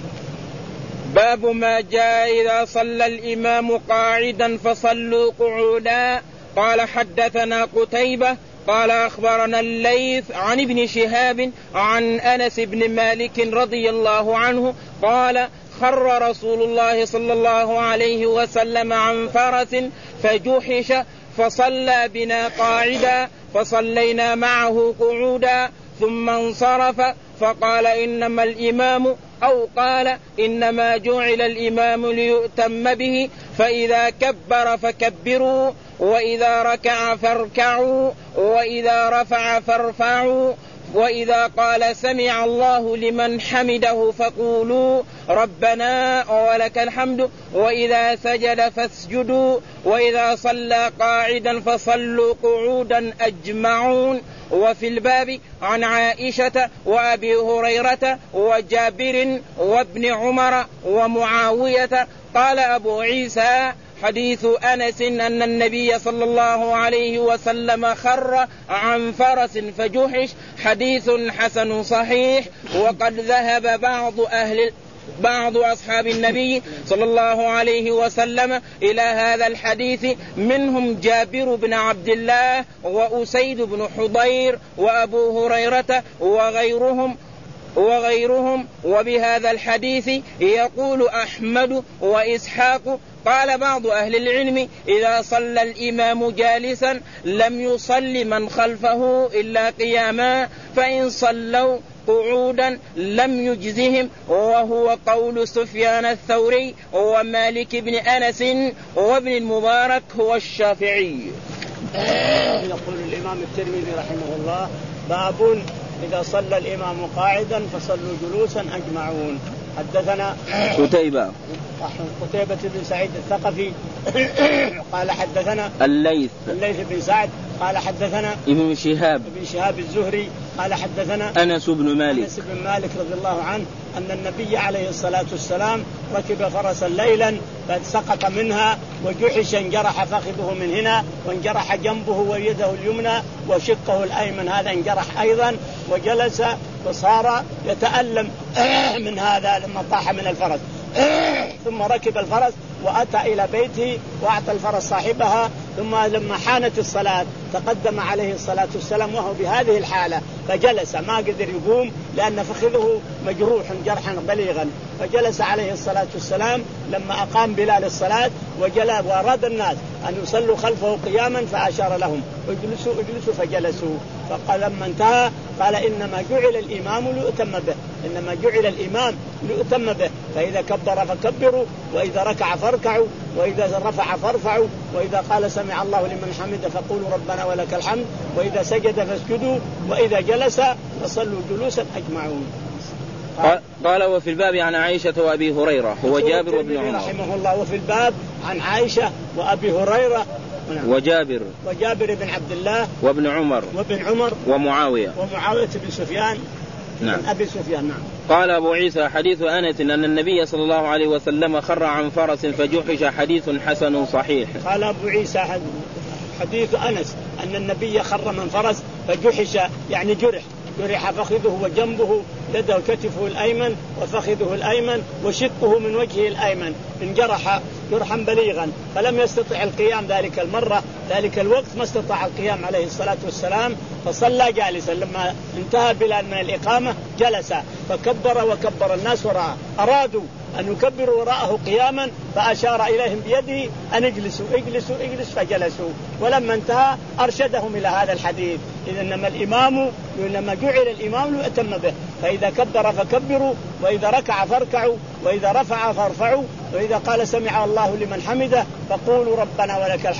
باب ما جاء إذا صلى الإمام قاعدا فصلوا قعودا. قال حدثنا قتيبة قال أخبرنا الليث عن ابن شهاب عن أنس بن مالك رضي الله عنه قال خر رسول الله صلى الله عليه وسلم عن فرس فجحش فصلى بنا قاعدا فصلينا معه قعودا ثم انصرف فقال إنما الإمام أو قال إنما جعل الإمام ليؤتم به فإذا كبر فكبروا وإذا ركع فاركعوا وإذا رفع فارفعوا وإذا قال سمع الله لمن حمده فقولوا ربنا ولك الحمد وإذا سجد فاسجدوا وإذا صلى قاعدا فصلوا قعودا أجمعون. وفي الباب عن عائشة وأبي هريرة وجابر وابن عمر ومعاوية. قال أبو عيسى حديث أنس أن النبي صلى الله عليه وسلم خر عن فرس فجحش حديث حسن صحيح. وقد ذهب بعض أهل بعض أصحاب النبي صلى الله عليه وسلم إلى هذا الحديث منهم جابر بن عبد الله وأسيد بن حضير وأبو هريرة وغيرهم وغيرهم وبهذا الحديث يقول أحمد وإسحاق. قال بعض أهل العلم إذا صلى الإمام جالسا لم يصل من خلفه إلا قياما فإن صلوا قعودا لم يجزهم وهو قول سفيان الثوري ومالك بن أنس وابن المبارك هو الشافعي. يقول الإمام الترمذي رحمه الله باب إذا صلى الإمام قاعدا فصلوا جلوسا أجمعون. حدثنا قتيبة قتيبة بن سعيد الثقفي قال حدثنا الليث الليث بن سعد قال حدثنا ابن شهاب ابن شهاب الزهري قال حدثنا أنس بن مالك أنس بن مالك رضي الله عنه أن النبي عليه الصلاة والسلام ركب فرسا ليلا فسقط منها وجحش انجرح فخذه من هنا وانجرح جنبه ويده اليمنى وشقه الأيمن هذا انجرح أيضا وجلس وصار يتألم من هذا لما طاح من الفرس. ثم ركب الفرس وأتى إلى بيته وأعطى الفرس صاحبها. ثم لما حانت الصلاة تقدم عليه الصلاة والسلام وهو بهذه الحالة فجلس ما قدر يقوم لأن فخذه مجروح جرحا بليغا فجلس عليه الصلاة والسلام لما أقام بلال الصلاة وجلس وأراد الناس أن يصلوا خلفه قياما فأشار لهم اجلسوا اجلسوا فجلسوا. فقال لما انتهى قال إنما جعل الإمام ليؤتم به إنما جعل الإمام ليؤتم به فإذا كبر فكبروا وإذا ركع فاركعوا وإذا رفع فارفعوا وإذا قال سمع الله لمن حمده فقولوا ربنا ولك الحمد وإذا سجد فاسجدوا وإذا جلس فصلوا جلوسا أجمعون. قال وفي الباب عن عائشة وأبي هريرة هو جابر وابن عمر رحمه الله. وفي الباب عن عائشة وأبي هريرة وجابر وجابر بن عبد الله وابن عمر وابن عمر ومعاوية ومعاوية بن سفيان نعم. أبي سفيان. نعم. قال أبو عيسى حديث أنس أن النبي صلى الله عليه وسلم خر عن فرس فجحش حديث حسن صحيح. قال أبو عيسى حديث أنس أن النبي خر من فرس فجحش يعني جرح جرح فخذه وجنبه يده كتفه الأيمن وفخذه الأيمن وشقه من وجهه الأيمن انجرح جرحا بليغا فلم يستطع القيام ذلك المرة ذلك الوقت ما استطاع القيام عليه الصلاة والسلام فصلى جالسا. لما انتهى بلال من الإقامة جلس فكبر وكبر الناس وراءه أرادوا أن يكبروا وراءه قياما فأشار إليهم بيده أن اجلسوا اجلسوا اجلسوا فجلسوا. ولما انتهى أرشدهم إلى هذا الحديث إذا إنما الإمام إنما جعل الإمام ليؤتم به فإذا كبر فكبروا وإذا ركع فاركعوا وإذا رفع فارفعوا وإذا قال سمع الله لمن حمده فقولوا ربنا ولك الحمد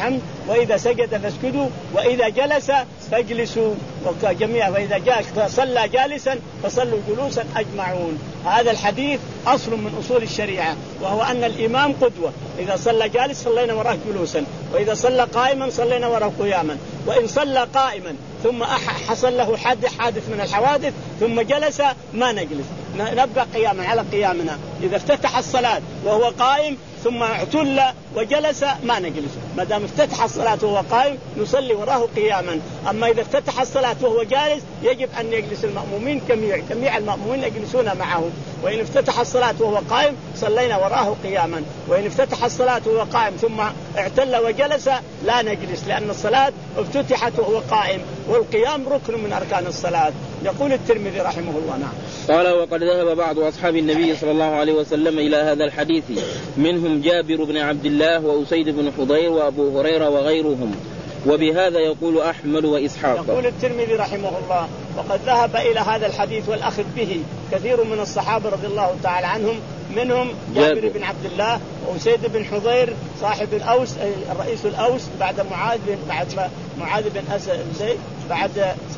وإذا سجد فاسجدوا وإذا جلس فاجلسوا جميعا، وإذا جاء صلى جالسا فصلوا جلوسا أجمعون. هذا الحديث أصل من أصول الشريعة، وهو أن الإمام قدوة، إذا صلى جالس صلينا وراه جلوسا، وإذا صلى قائما صلينا وراه قياما، وإن صلى قائما ثم حصل له حادث حادث من الحوادث ثم جلس ما نجلس، نبقى قياما على قيامنا. إذا افتتح الصلاة وهو قائم ثم اعتل وجلس ما نجلس، ما دام افتتح الصلاة وهو قائم نصلي وراه قياما. أما إذا افتتح الصلاة وهو جالس يجب أن يجلس المأمومين جميع جميع المأمومين يجلسون معه. وإن افتتح الصلاة وهو قائم صلينا وراه قياما، وإن افتتح الصلاة وهو قائم ثم اعتل وجلس لا نجلس، لأن الصلاة افتتحت وهو قائم، والقيام ركن من أركان الصلاة. يقول الترمذي رحمه الله. نعم. قال: وقد ذهب بعض أصحاب النبي صلى الله عليه وسلم إلى هذا الحديث، منهم جابر بن عبد الله وأسيد بن حضير وأبو هريرة وغيرهم، وبهذا يقول أحمد وإسحاق. يقول الترمذي رحمه الله: وقد ذهب إلى هذا الحديث والأخذ به كثير من الصحابة رضي الله تعالى عنهم، منهم جابر بن عبد الله وأسيد بن حضير صاحب الأوس رئيس الأوس بعد معاذ بعد معاذ بن أسد بعد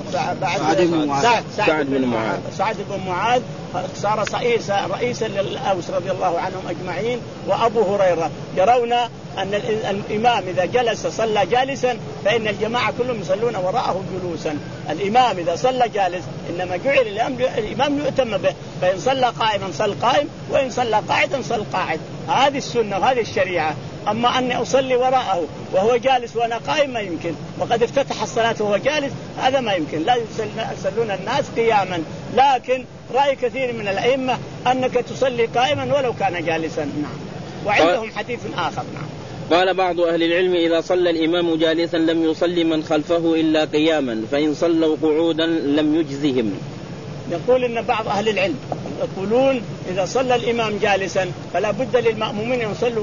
بعد سعد بن معاذ سعد بن معاذ سعد بن معاذ صار رئيسا رئيسا للأوس رضي الله عنهم أجمعين، وأبو هريرة. يرون أن الإمام إذا جلس صلى جالسا فإن الجماعة كلهم يصلون وراءه جلوسا. الإمام إذا صلى جالس إنما جعل الإمام يؤتم به، فإن صلى قائما صل قائم، وإن صلى قاعدا صل قاعد. هذه السنة وهذه الشريعة. أما أني أصلي وراءه وهو جالس وأنا قائم ما يمكن، وقد افتتح الصلاة وهو جالس هذا ما يمكن، لا يصلون الناس قياما. لكن رأي كثير من الأئمة أنك تصلي قائما ولو كان جالسا. نعم. وعندهم حديث آخر. نعم. قال بعض أهل العلم: إذا صلى الإمام جالسا لم يصلي من خلفه إلا قياما، فإن صلوا قعودا لم يجزهم. يقول إن بعض أهل العلم يقولون إذا صلى الإمام جالسا فلا بد للمأمومين أن يصلوا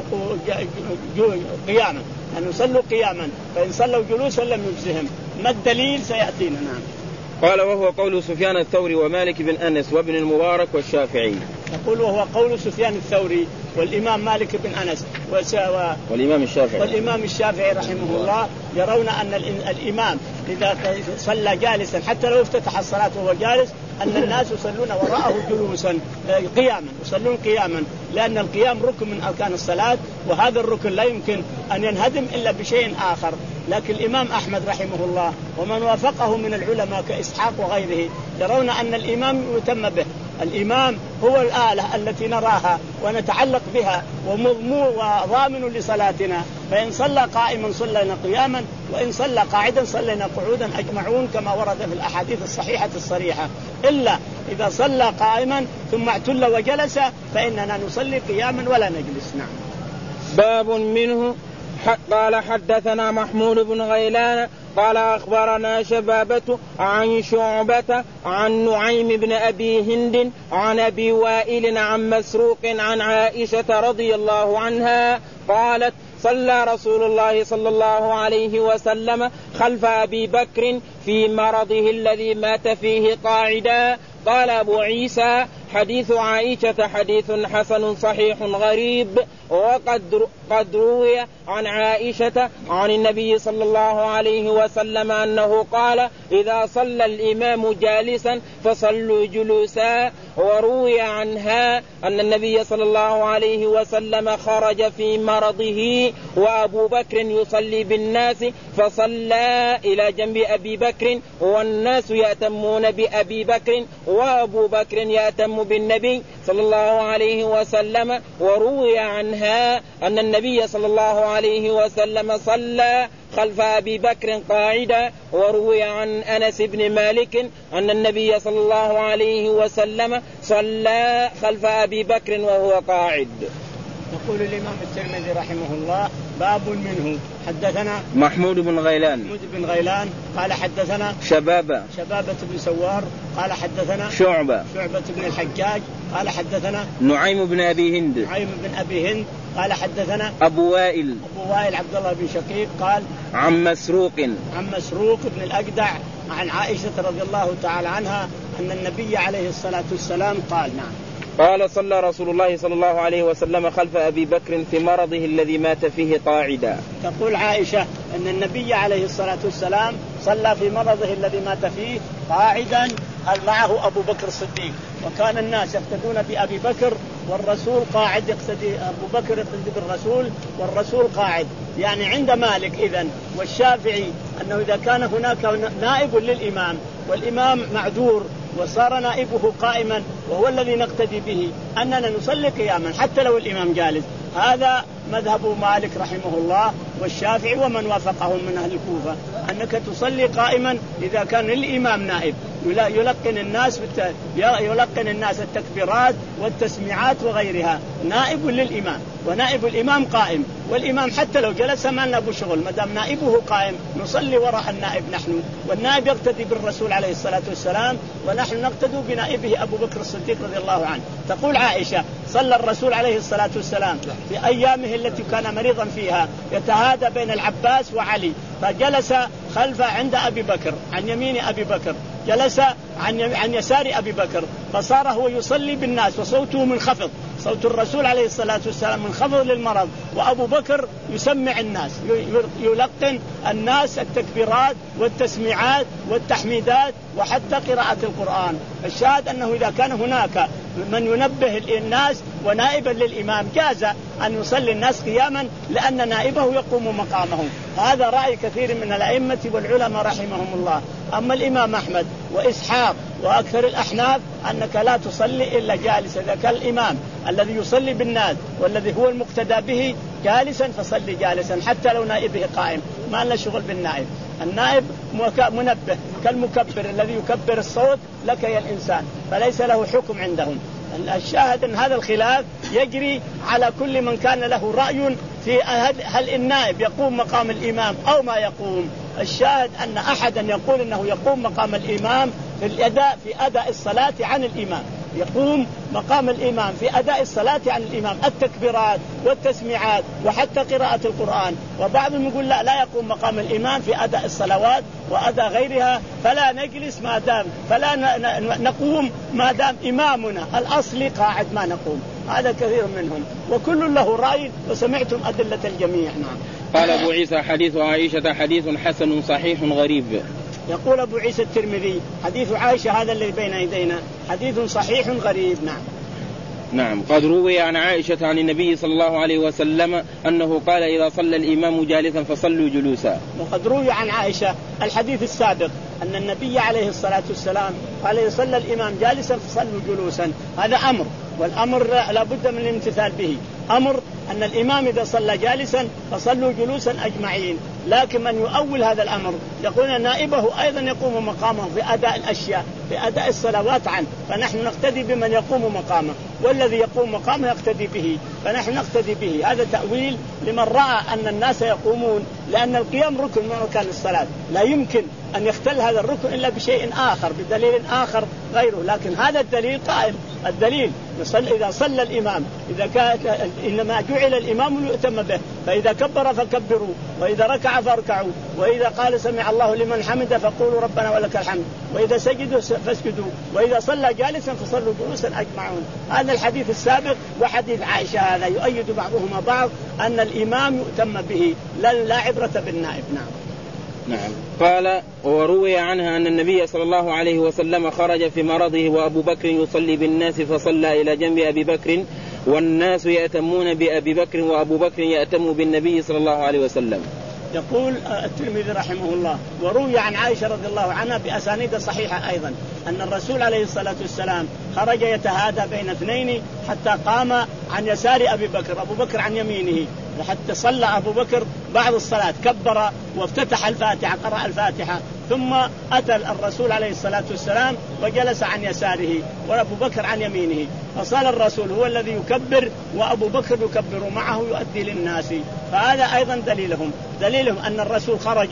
قياما، أن يصلوا قياما، فإن صلوا جلوسا لم يجزهم. ما الدليل سيأتينا. نعم. قال: وهو قول سفيان الثوري ومالك بن أنس وابن المبارك والشافعي. يقول وهو قول سفيان الثوري والإمام مالك بن أنس والإمام الشافعي والإمام الشافعي رحمه الله، يرون أن الإمام إذا صلى جالسا حتى لو افتتح الصلاة وهو جالس أن الناس يصلون وراءه جلوسا قياما، يصلون قياما، لأن القيام ركن من أركان الصلاة، وهذا الركن لا يمكن أن ينهدم إلا بشيء آخر. لكن الإمام أحمد رحمه الله ومن وافقه من العلماء كإسحاق وغيره يرون أن الإمام يتم به. الإمام هو الآلة التي نراها ونتعلق بها وضامن لصلاتنا، فإن صلى قائما صلينا قياما، وإن صلى قاعدا صلينا قعودا أجمعون، كما ورد في الأحاديث الصحيحة الصريحة. إلا إذا صلى قائما ثم اعتل وجلس فإننا نصلي قياما ولا نجلس. نعم. باب منه. قال: حدثنا محمود بن غيلان قال: أخبرنا شبابة عن شعبة عن نعيم بن أبي هند عن أبي وائل عن مسروق عن عائشة رضي الله عنها قالت: صلى رسول الله صلى الله عليه وسلم خلف أبي بكر في مرضه الذي مات فيه قاعدا. قال أبو عيسى: حديث عائشة حديث حسن صحيح غريب، وقد قد روي عن عائشة عن النبي صلى الله عليه وسلم أنه قال: إذا صلى الإمام جالسا فصلوا جلوسا. وروي عنها أن النبي صلى الله عليه وسلم خرج في مرضه وأبو بكر يصلي بالناس فصلى إلى جنب أبي بكر، والناس يأتمون بأبي بكر وأبو بكر يأتم بالنبي صلى الله عليه وسلم. وروي عنها أن النبي صلى الله عليه وسلم صلى خلف أبي بكر قاعدا. وروي عن أنس بن مالك أن النبي صلى الله عليه وسلم صلى خلف أبي بكر وهو قاعد. يقول الإمام الترمذي رحمه الله: باب منه. حدثنا محمود بن غيلان محمود بن غيلان قال: حدثنا شبابة شبابة بن سوار قال: حدثنا شعبة شعبة بن الحجاج قال: حدثنا نعيم بن أبي هند نعيم بن أبي هند قال: حدثنا أبو وائل أبو وائل عبد الله بن شقيق قال: عن مسروق عن مسروق بن الأجدع عن عائشة رضي الله تعالى عنها أن النبي عليه الصلاة والسلام قال. نعم. قال صلى رسول الله صلى الله عليه وسلم خلف أبي بكر في مرضه الذي مات فيه قاعدا. تقول عائشة أن النبي عليه الصلاة والسلام صلى في مرضه الذي مات فيه قاعدا معه أبو بكر الصديق، وكان الناس يقتدون بأبي بكر والرسول قاعد، يقتدي أبو بكر يقتدي بالرسول والرسول قاعد. يعني عند مالك إذن والشافعي أنه إذا كان هناك نائب للإمام والإمام معذور وصار نائبه قائما وهو الذي نقتدي به أننا نصلي قياما حتى لو الإمام جالس. هذا مذهب مالك رحمه الله والشافعي ومن وافقهم من أهل الكوفة، أنك تصلي قائما إذا كان الإمام نائب يلقن الناس يلقن الناس التكبيرات والتسميعات وغيرها، نائب للإمام ونائب الإمام قائم، والإمام حتى لو جلس ما لنا بشغل ما دام نائبه قائم نصلي وراء النائب نحن، والنائب يقتدي بالرسول عليه الصلاة والسلام ونحن نقتدي بنائبه أبو بكر الصديق رضي الله عنه. تقول عائشة صلى الرسول عليه الصلاة والسلام في أيامه التي كان مريضا فيها يتهادى بين العباس وعلي، فجلس خلف عند أبي بكر عن يمين أبي بكر، جلس عن عن يسار أبي بكر، فصار هو يصلي بالناس وصوته منخفض، صوت الرسول عليه الصلاة والسلام منخفض للمرض، وأبو بكر يسمع الناس يلقن الناس التكبيرات والتسميعات والتحميدات وحتى قراءة القرآن. الشاهد أنه إذا كان هناك من ينبه الناس ونائبا للإمام جاز أن يصلي الناس قياما لأن نائبه يقوم مقامه. هذا رأي كثير من الأئمة والعلماء رحمهم الله. أما الإمام أحمد وإسحاق وأكثر الأحناف أنك لا تصلي إلا جالسا، إذا كان الإمام الذي يصلي بالناس والذي هو المقتدى به جالسا فصلي جالسا حتى لو نائبه قائم، ما لنا شغل بالنائب. النائب منبه كالمكبر الذي يكبر الصوت لك يا الإنسان، فليس له حكم عندهم. الشاهد أن هذا الخلاف يجري على كل من كان له رأي في هل النائب يقوم مقام الإمام أو ما يقوم. الشاهد أن أحدا يقول أنه يقوم مقام الإمام في الأداء في أداء الصلاة عن الإمام، يقوم مقام الإمام في أداء الصلاة عن الإمام، التكبيرات والتسميعات وحتى قراءة القرآن. وبعضهم يقول لا لا يقوم مقام الإمام في أداء الصلوات وأداء غيرها، فلا نجلس ما دام فلا نقوم ما دام إمامنا الأصلي قاعد ما نقوم. هذا كثير منهم وكل له رأي وسمعتم أدلة الجميع. نعم. قال أبو عيسى حديث عائشة حديث حسن صحيح غريب. يقول أبو عيسى الترمذي حديث عائشة هذا الذي بين يدينا حديث صحيح غريب. نعم. نعم. قد روي عن عائشة عن النبي صلى الله عليه وسلم أنه قال إذا صلى الإمام جالسا فصلوا جلوسا. وقد روي عن عائشة الحديث السابق أن النبي عليه الصلاة والسلام قال إذا صلى الإمام جالسا فصلوا جلوسا. هذا أمر، والأمر لا بد من الامتثال به. أمر أن الإمام إذا صلى جالسا فصلوا جلوسا أجمعين، لكن من يؤول هذا الأمر يقول أن نائبه أيضا يقوم مقامه في أداء الأشياء في أداء الصلوات عنه، فنحن نقتدي بمن يقوم مقامه، والذي يقوم مقامه يقتدي به فنحن نقتدي به. هذا تأويل لمن رأى أن الناس يقومون، لأن القيام ركن من أركان الصلاة، لا يمكن أن يختل هذا الركن إلا بشيء آخر بدليل آخر غيره، لكن هذا الدليل قائم. الدليل إذا صلى الإمام إذا كان إنما جعل الإمام ليؤتم به، فإذا كبر فكبروا وإذا ركع فاركعوا وإذا قال سمع الله لمن حمده فقولوا ربنا ولك الحمد وإذا سجدوا فاسجدوا وإذا صلى جالسا فصلوا جلوسا أجمعون. هذا الحديث السابق وحديث عائشة هذا يؤيد بعضهما بعض أن الإمام يؤتم به لا عبرة بالنائب. نعم. نعم. قال وروي عنها أن النبي صلى الله عليه وسلم خرج في مرضه وأبو بكر يصلي بالناس فصلى إلى جنب أبي بكر والناس يأتمون بأبي بكر وأبو بكر يأتم بالنبي صلى الله عليه وسلم. يقول الترمذي رحمه الله وروي عن عائشة رضي الله عنها بأسانيد صحيحة أيضا أن الرسول عليه الصلاة والسلام خرج يتهادى بين اثنين حتى قام عن يسار أبي بكر، أبو بكر عن يمينه، حتى صلى أبو بكر بعد الصلاة كبر وافتتح الفاتحة قرأ الفاتحة، ثم أتى الرسول عليه الصلاة والسلام وجلس عن يساره وأبو بكر عن يمينه، فصار الرسول هو الذي يكبر وأبو بكر يكبر معه يؤدي للناس. فهذا أيضا دليلهم دليلهم أن الرسول خرج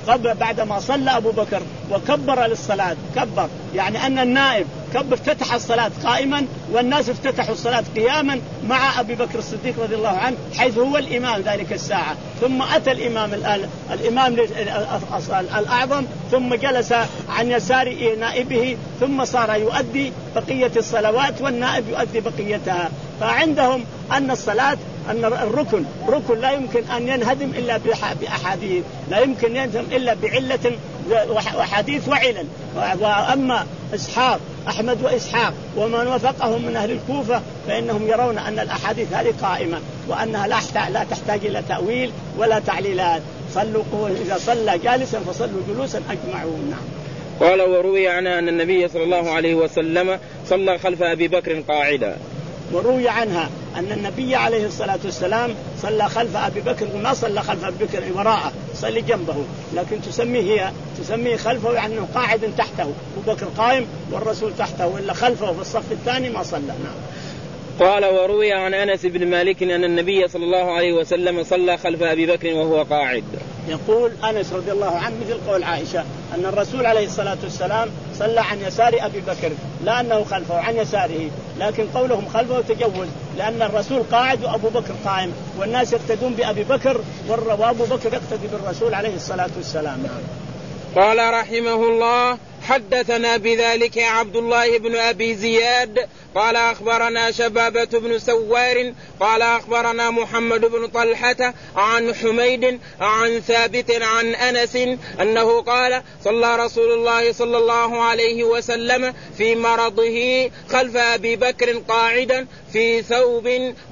قبل بعدما صلى أبو بكر وكبر للصلاة، كبر يعني أن النائب كبر افتتح الصلاة قائما والناس افتتحوا الصلاة قياما مع أبي بكر الصديق رضي الله عنه حيث هو الإمام ذلك الساعة. ثم أتى الإمام الإمام الأعظم ثم جلس عن يسار نائبه ثم صار يؤدي بقية الصلوات والنائب يؤدي بقيتها. فعندهم أن الصلاة أن الركن ركن لا يمكن أن ينهدم إلا بأحاديث، لا يمكن ينهدم إلا بعلة وحديث وعلل. وأما إسحاق أحمد وإسحاق ومن وفقهم من أهل الكوفة فإنهم يرون أن الأحاديث هذه قائمة وأنها لا تحتاج إلى تأويل ولا تعليلات. صلوا إذا صلى جالسا فصلوا جلوسا أجمعون. نعم. قال وروي عنها أن النبي صلى الله عليه وسلم صلى خلف أبي بكر قاعدا. وروي عنها أن النبي عليه الصلاة والسلام صلى خلف أبي بكر وما صلى خلف أبي بكر وراءه، صلي جنبه، لكن تسميه هي تسميه خلفه يعني أنه قاعد تحته، أبو بكر قائم والرسول تحته، وإلا خلفه في الصف الثاني ما صلى. نعم. قال وروي عن أنس بن مالك أن النبي صلى الله عليه وسلم صلى خلف أبي بكر وهو قاعد. يقول أنس رضي الله عنه مثل قول عائشة أن الرسول عليه الصلاة والسلام صلى عن يسار أبي بكر، لا أنه خلفه عن يساره، لكن قولهم خلفه تجوز لأن الرسول قاعد وأبو بكر قائم والناس يقتدون بأبي بكر وأبو بكر يقتدي بالرسول عليه الصلاة والسلام. قال رحمه الله حدثنا بذلك عبد الله بن أبي زياد قال أخبرنا شبابة بن سوار قال أخبرنا محمد بن طلحة عن حميد عن ثابت عن أنس أنه قال صلى رسول الله صلى الله عليه وسلم في مرضه خلف أبي بكر قاعدا في ثوب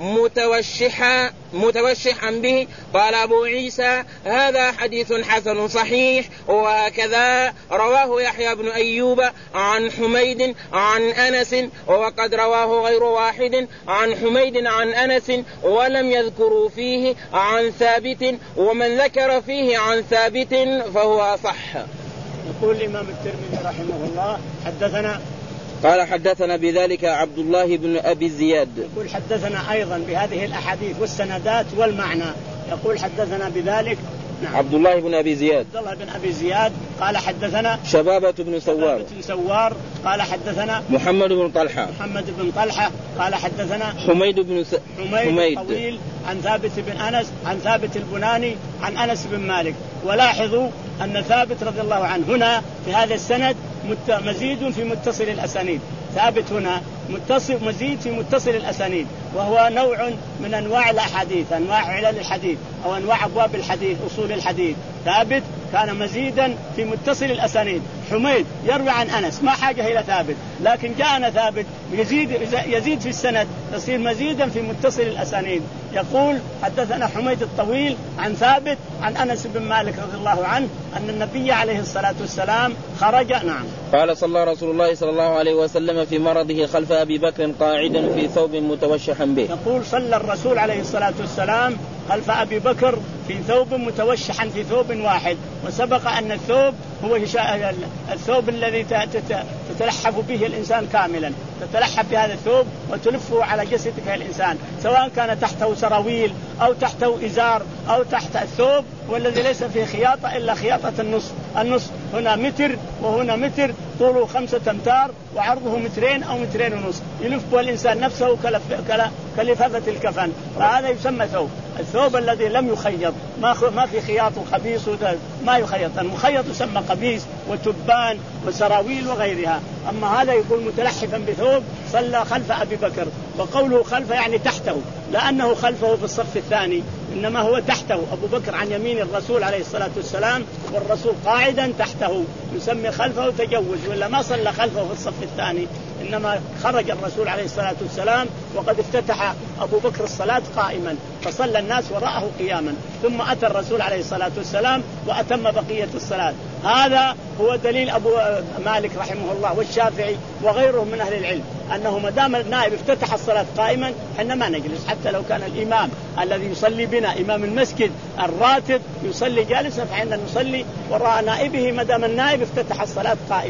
متوشحا متوشحا به. قال أبو عيسى هذا حديث حسن صحيح، وهكذا رواه يحيى بن أيوب عن حميد عن أنس، وقد رواه غير واحد عن حميد عن أنس ولم يذكروا فيه عن ثابت، ومن ذكر فيه عن ثابت فهو صح. يقول الإمام الترمذي رحمه الله حدثنا قال حدثنا بذلك عبد الله بن أبي زياد. يقول حدثنا أيضا بهذه الأحاديث والسندات والمعنى. يقول حدثنا بذلك نعم. عبد الله بن أبي زياد عبد الله بن أبي زياد قال حدثنا شبابة بن سوار بن سوار قال حدثنا محمد بن طلحة محمد بن طلحة قال حدثنا حميد بن س... حميد, حميد طويل عن ثابت بن أنس عن ثابت البناني عن أنس بن مالك. ولاحظوا أن ثابت رضي الله عنه هنا في هذا السند مزيد في متصل الأسانيد. ثابت هنا متصل مزيد في متصل الأسانيد، وهو نوع من أنواع الأحاديث، أنواع علل الحديث أو أنواع أبواب الحديث أصول الحديث. ثابت كان مزيدا في متصل الأسانيد. حميد يروي عن أنس ما حاجة إلى ثابت، لكن جاءنا ثابت يزيد يزيد في السند يصير مزيدا في متصل الأسانيد. يقول حدثنا حميد الطويل عن ثابت عن أنس بن مالك رضي الله عنه أن النبي عليه الصلاة والسلام خرج. نعم. قال صلى رسول الله صلى الله عليه وسلم في مرضه خلف أبي بكر قاعدا في ثوب متوشحا به. يقول صلى الرسول عليه الصلاة والسلام خلف أبي بكر في ثوب متوشحا في ثوب واحد، وسبق أن الثوب هو الثوب الذي تتلحف به الإنسان كاملا، تتلحف بهذا الثوب وتلفه على جسدك الإنسان، سواء كان تحته سراويل أو تحته إزار أو تحت الثوب والذي ليس فيه خياطة إلا خياطة النصف. النصف هنا متر وهنا متر، طوله خمسة أمتار وعرضه مترين أو مترين ونصف، يلف الإنسان نفسه كلفافة الكفن، فهذا يسمى ثوب. الثوب الذي لم يخيط ما ما في خياط وخبيص ما يخيط، المخيط يسمى قميص وتبان وسراويل وغيرها. أما هذا يقول متلحفا بثوب صلى خلف أبي بكر، وقوله خلف يعني تحته، لأنه خلفه في الصف الثاني، إنما هو تحته. أبو بكر عن يمين الرسول عليه الصلاة والسلام والرسول قاعدا تحته، يسمي خلفه تجوز، ولا ما صلى خلفه في الصف الثاني، إنما خرج الرسول عليه الصلاة والسلام وقد افتتح أبو بكر الصلاة قائما فصلى الناس وراءه قياما، ثم أتى الرسول عليه الصلاة والسلام وأتم بقية الصلاة. هذا هو دليل أبو مالك رحمه الله والشافعي وغيرهم من أهل العلم أنه ما دام النائب افتتح الصلاة قائما حنا ما نجلس، حتى لو كان الإمام الذي يصلي بنا إمام المسجد الراتب يصلي جالسا فإننا نصلي وراء نائبه ما دام النائب افتتح الصلاة قائما.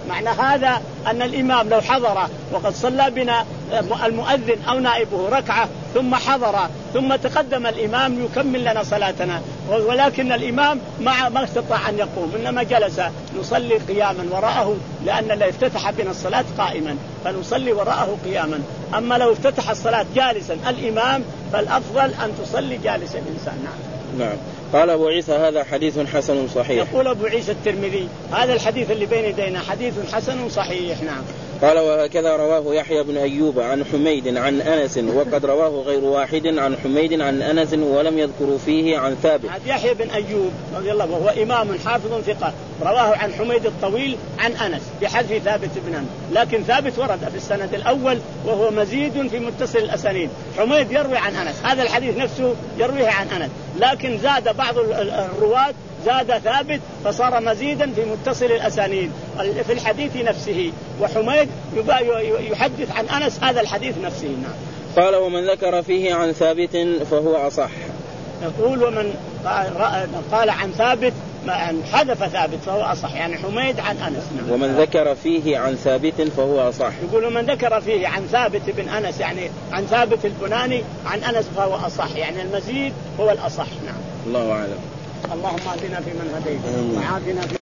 معنى هذا أن الإمام لو حضر وقد صلى بنا المؤذن أو نائبه ركعة ثم حضر ثم تقدم الإمام يكمل لنا صلاتنا، ولكن الإمام مع ما استطاع أن يقوم إنما جلس نصلي قياما وراءه، لأن اللي افتتح بنا الصلاة قائما فنصلي وراءه قياما. أما لو افتتح الصلاة جالسا الإمام فالأفضل أن تصلي جالس الإنسان. نعم. نعم. قال أبو عيسى هذا حديث حسن صحيح. يقول أبو عيسى الترمذي هذا الحديث اللي بين يدينا حديث حسن صحيح. نعم. قال وهكذا رواه يحيى بن أيوب عن حميد عن أنس، وقد رواه غير واحد عن حميد عن أنس ولم يذكروا فيه عن ثابت. يحيى بن أيوب رضي الله عنه وهو إمام حافظ ثقة، رواه عن حميد الطويل عن أنس بحذف ثابت بن أنس، لكن ثابت ورد في السند الأول وهو مزيد في متصل الأسانيد. حميد يروي عن أنس، هذا الحديث نفسه يرويه عن أنس، لكن زاد بعض الرواة زاد ثابت فصار مزيدا في متصل الأسانيد في الحديث نفسه، وحميد يحدث عن أنس هذا الحديث نفسه. نعم. قال ومن ذكر فيه عن ثابت فهو أصح. يقول ومن قال عن ثابت حذف ثابت فهو أصح، يعني حميد عن أنس. نعم. ومن ذكر فيه عن ثابت فهو أصح. يقول ومن ذكر فيه عن ثابت بن أنس يعني عن ثابت البناني عن أنس فهو أصح، يعني المزيد هو الأصح. نعم. الله أعلم. اللهم اهدنا فيمن هديت وعافنا في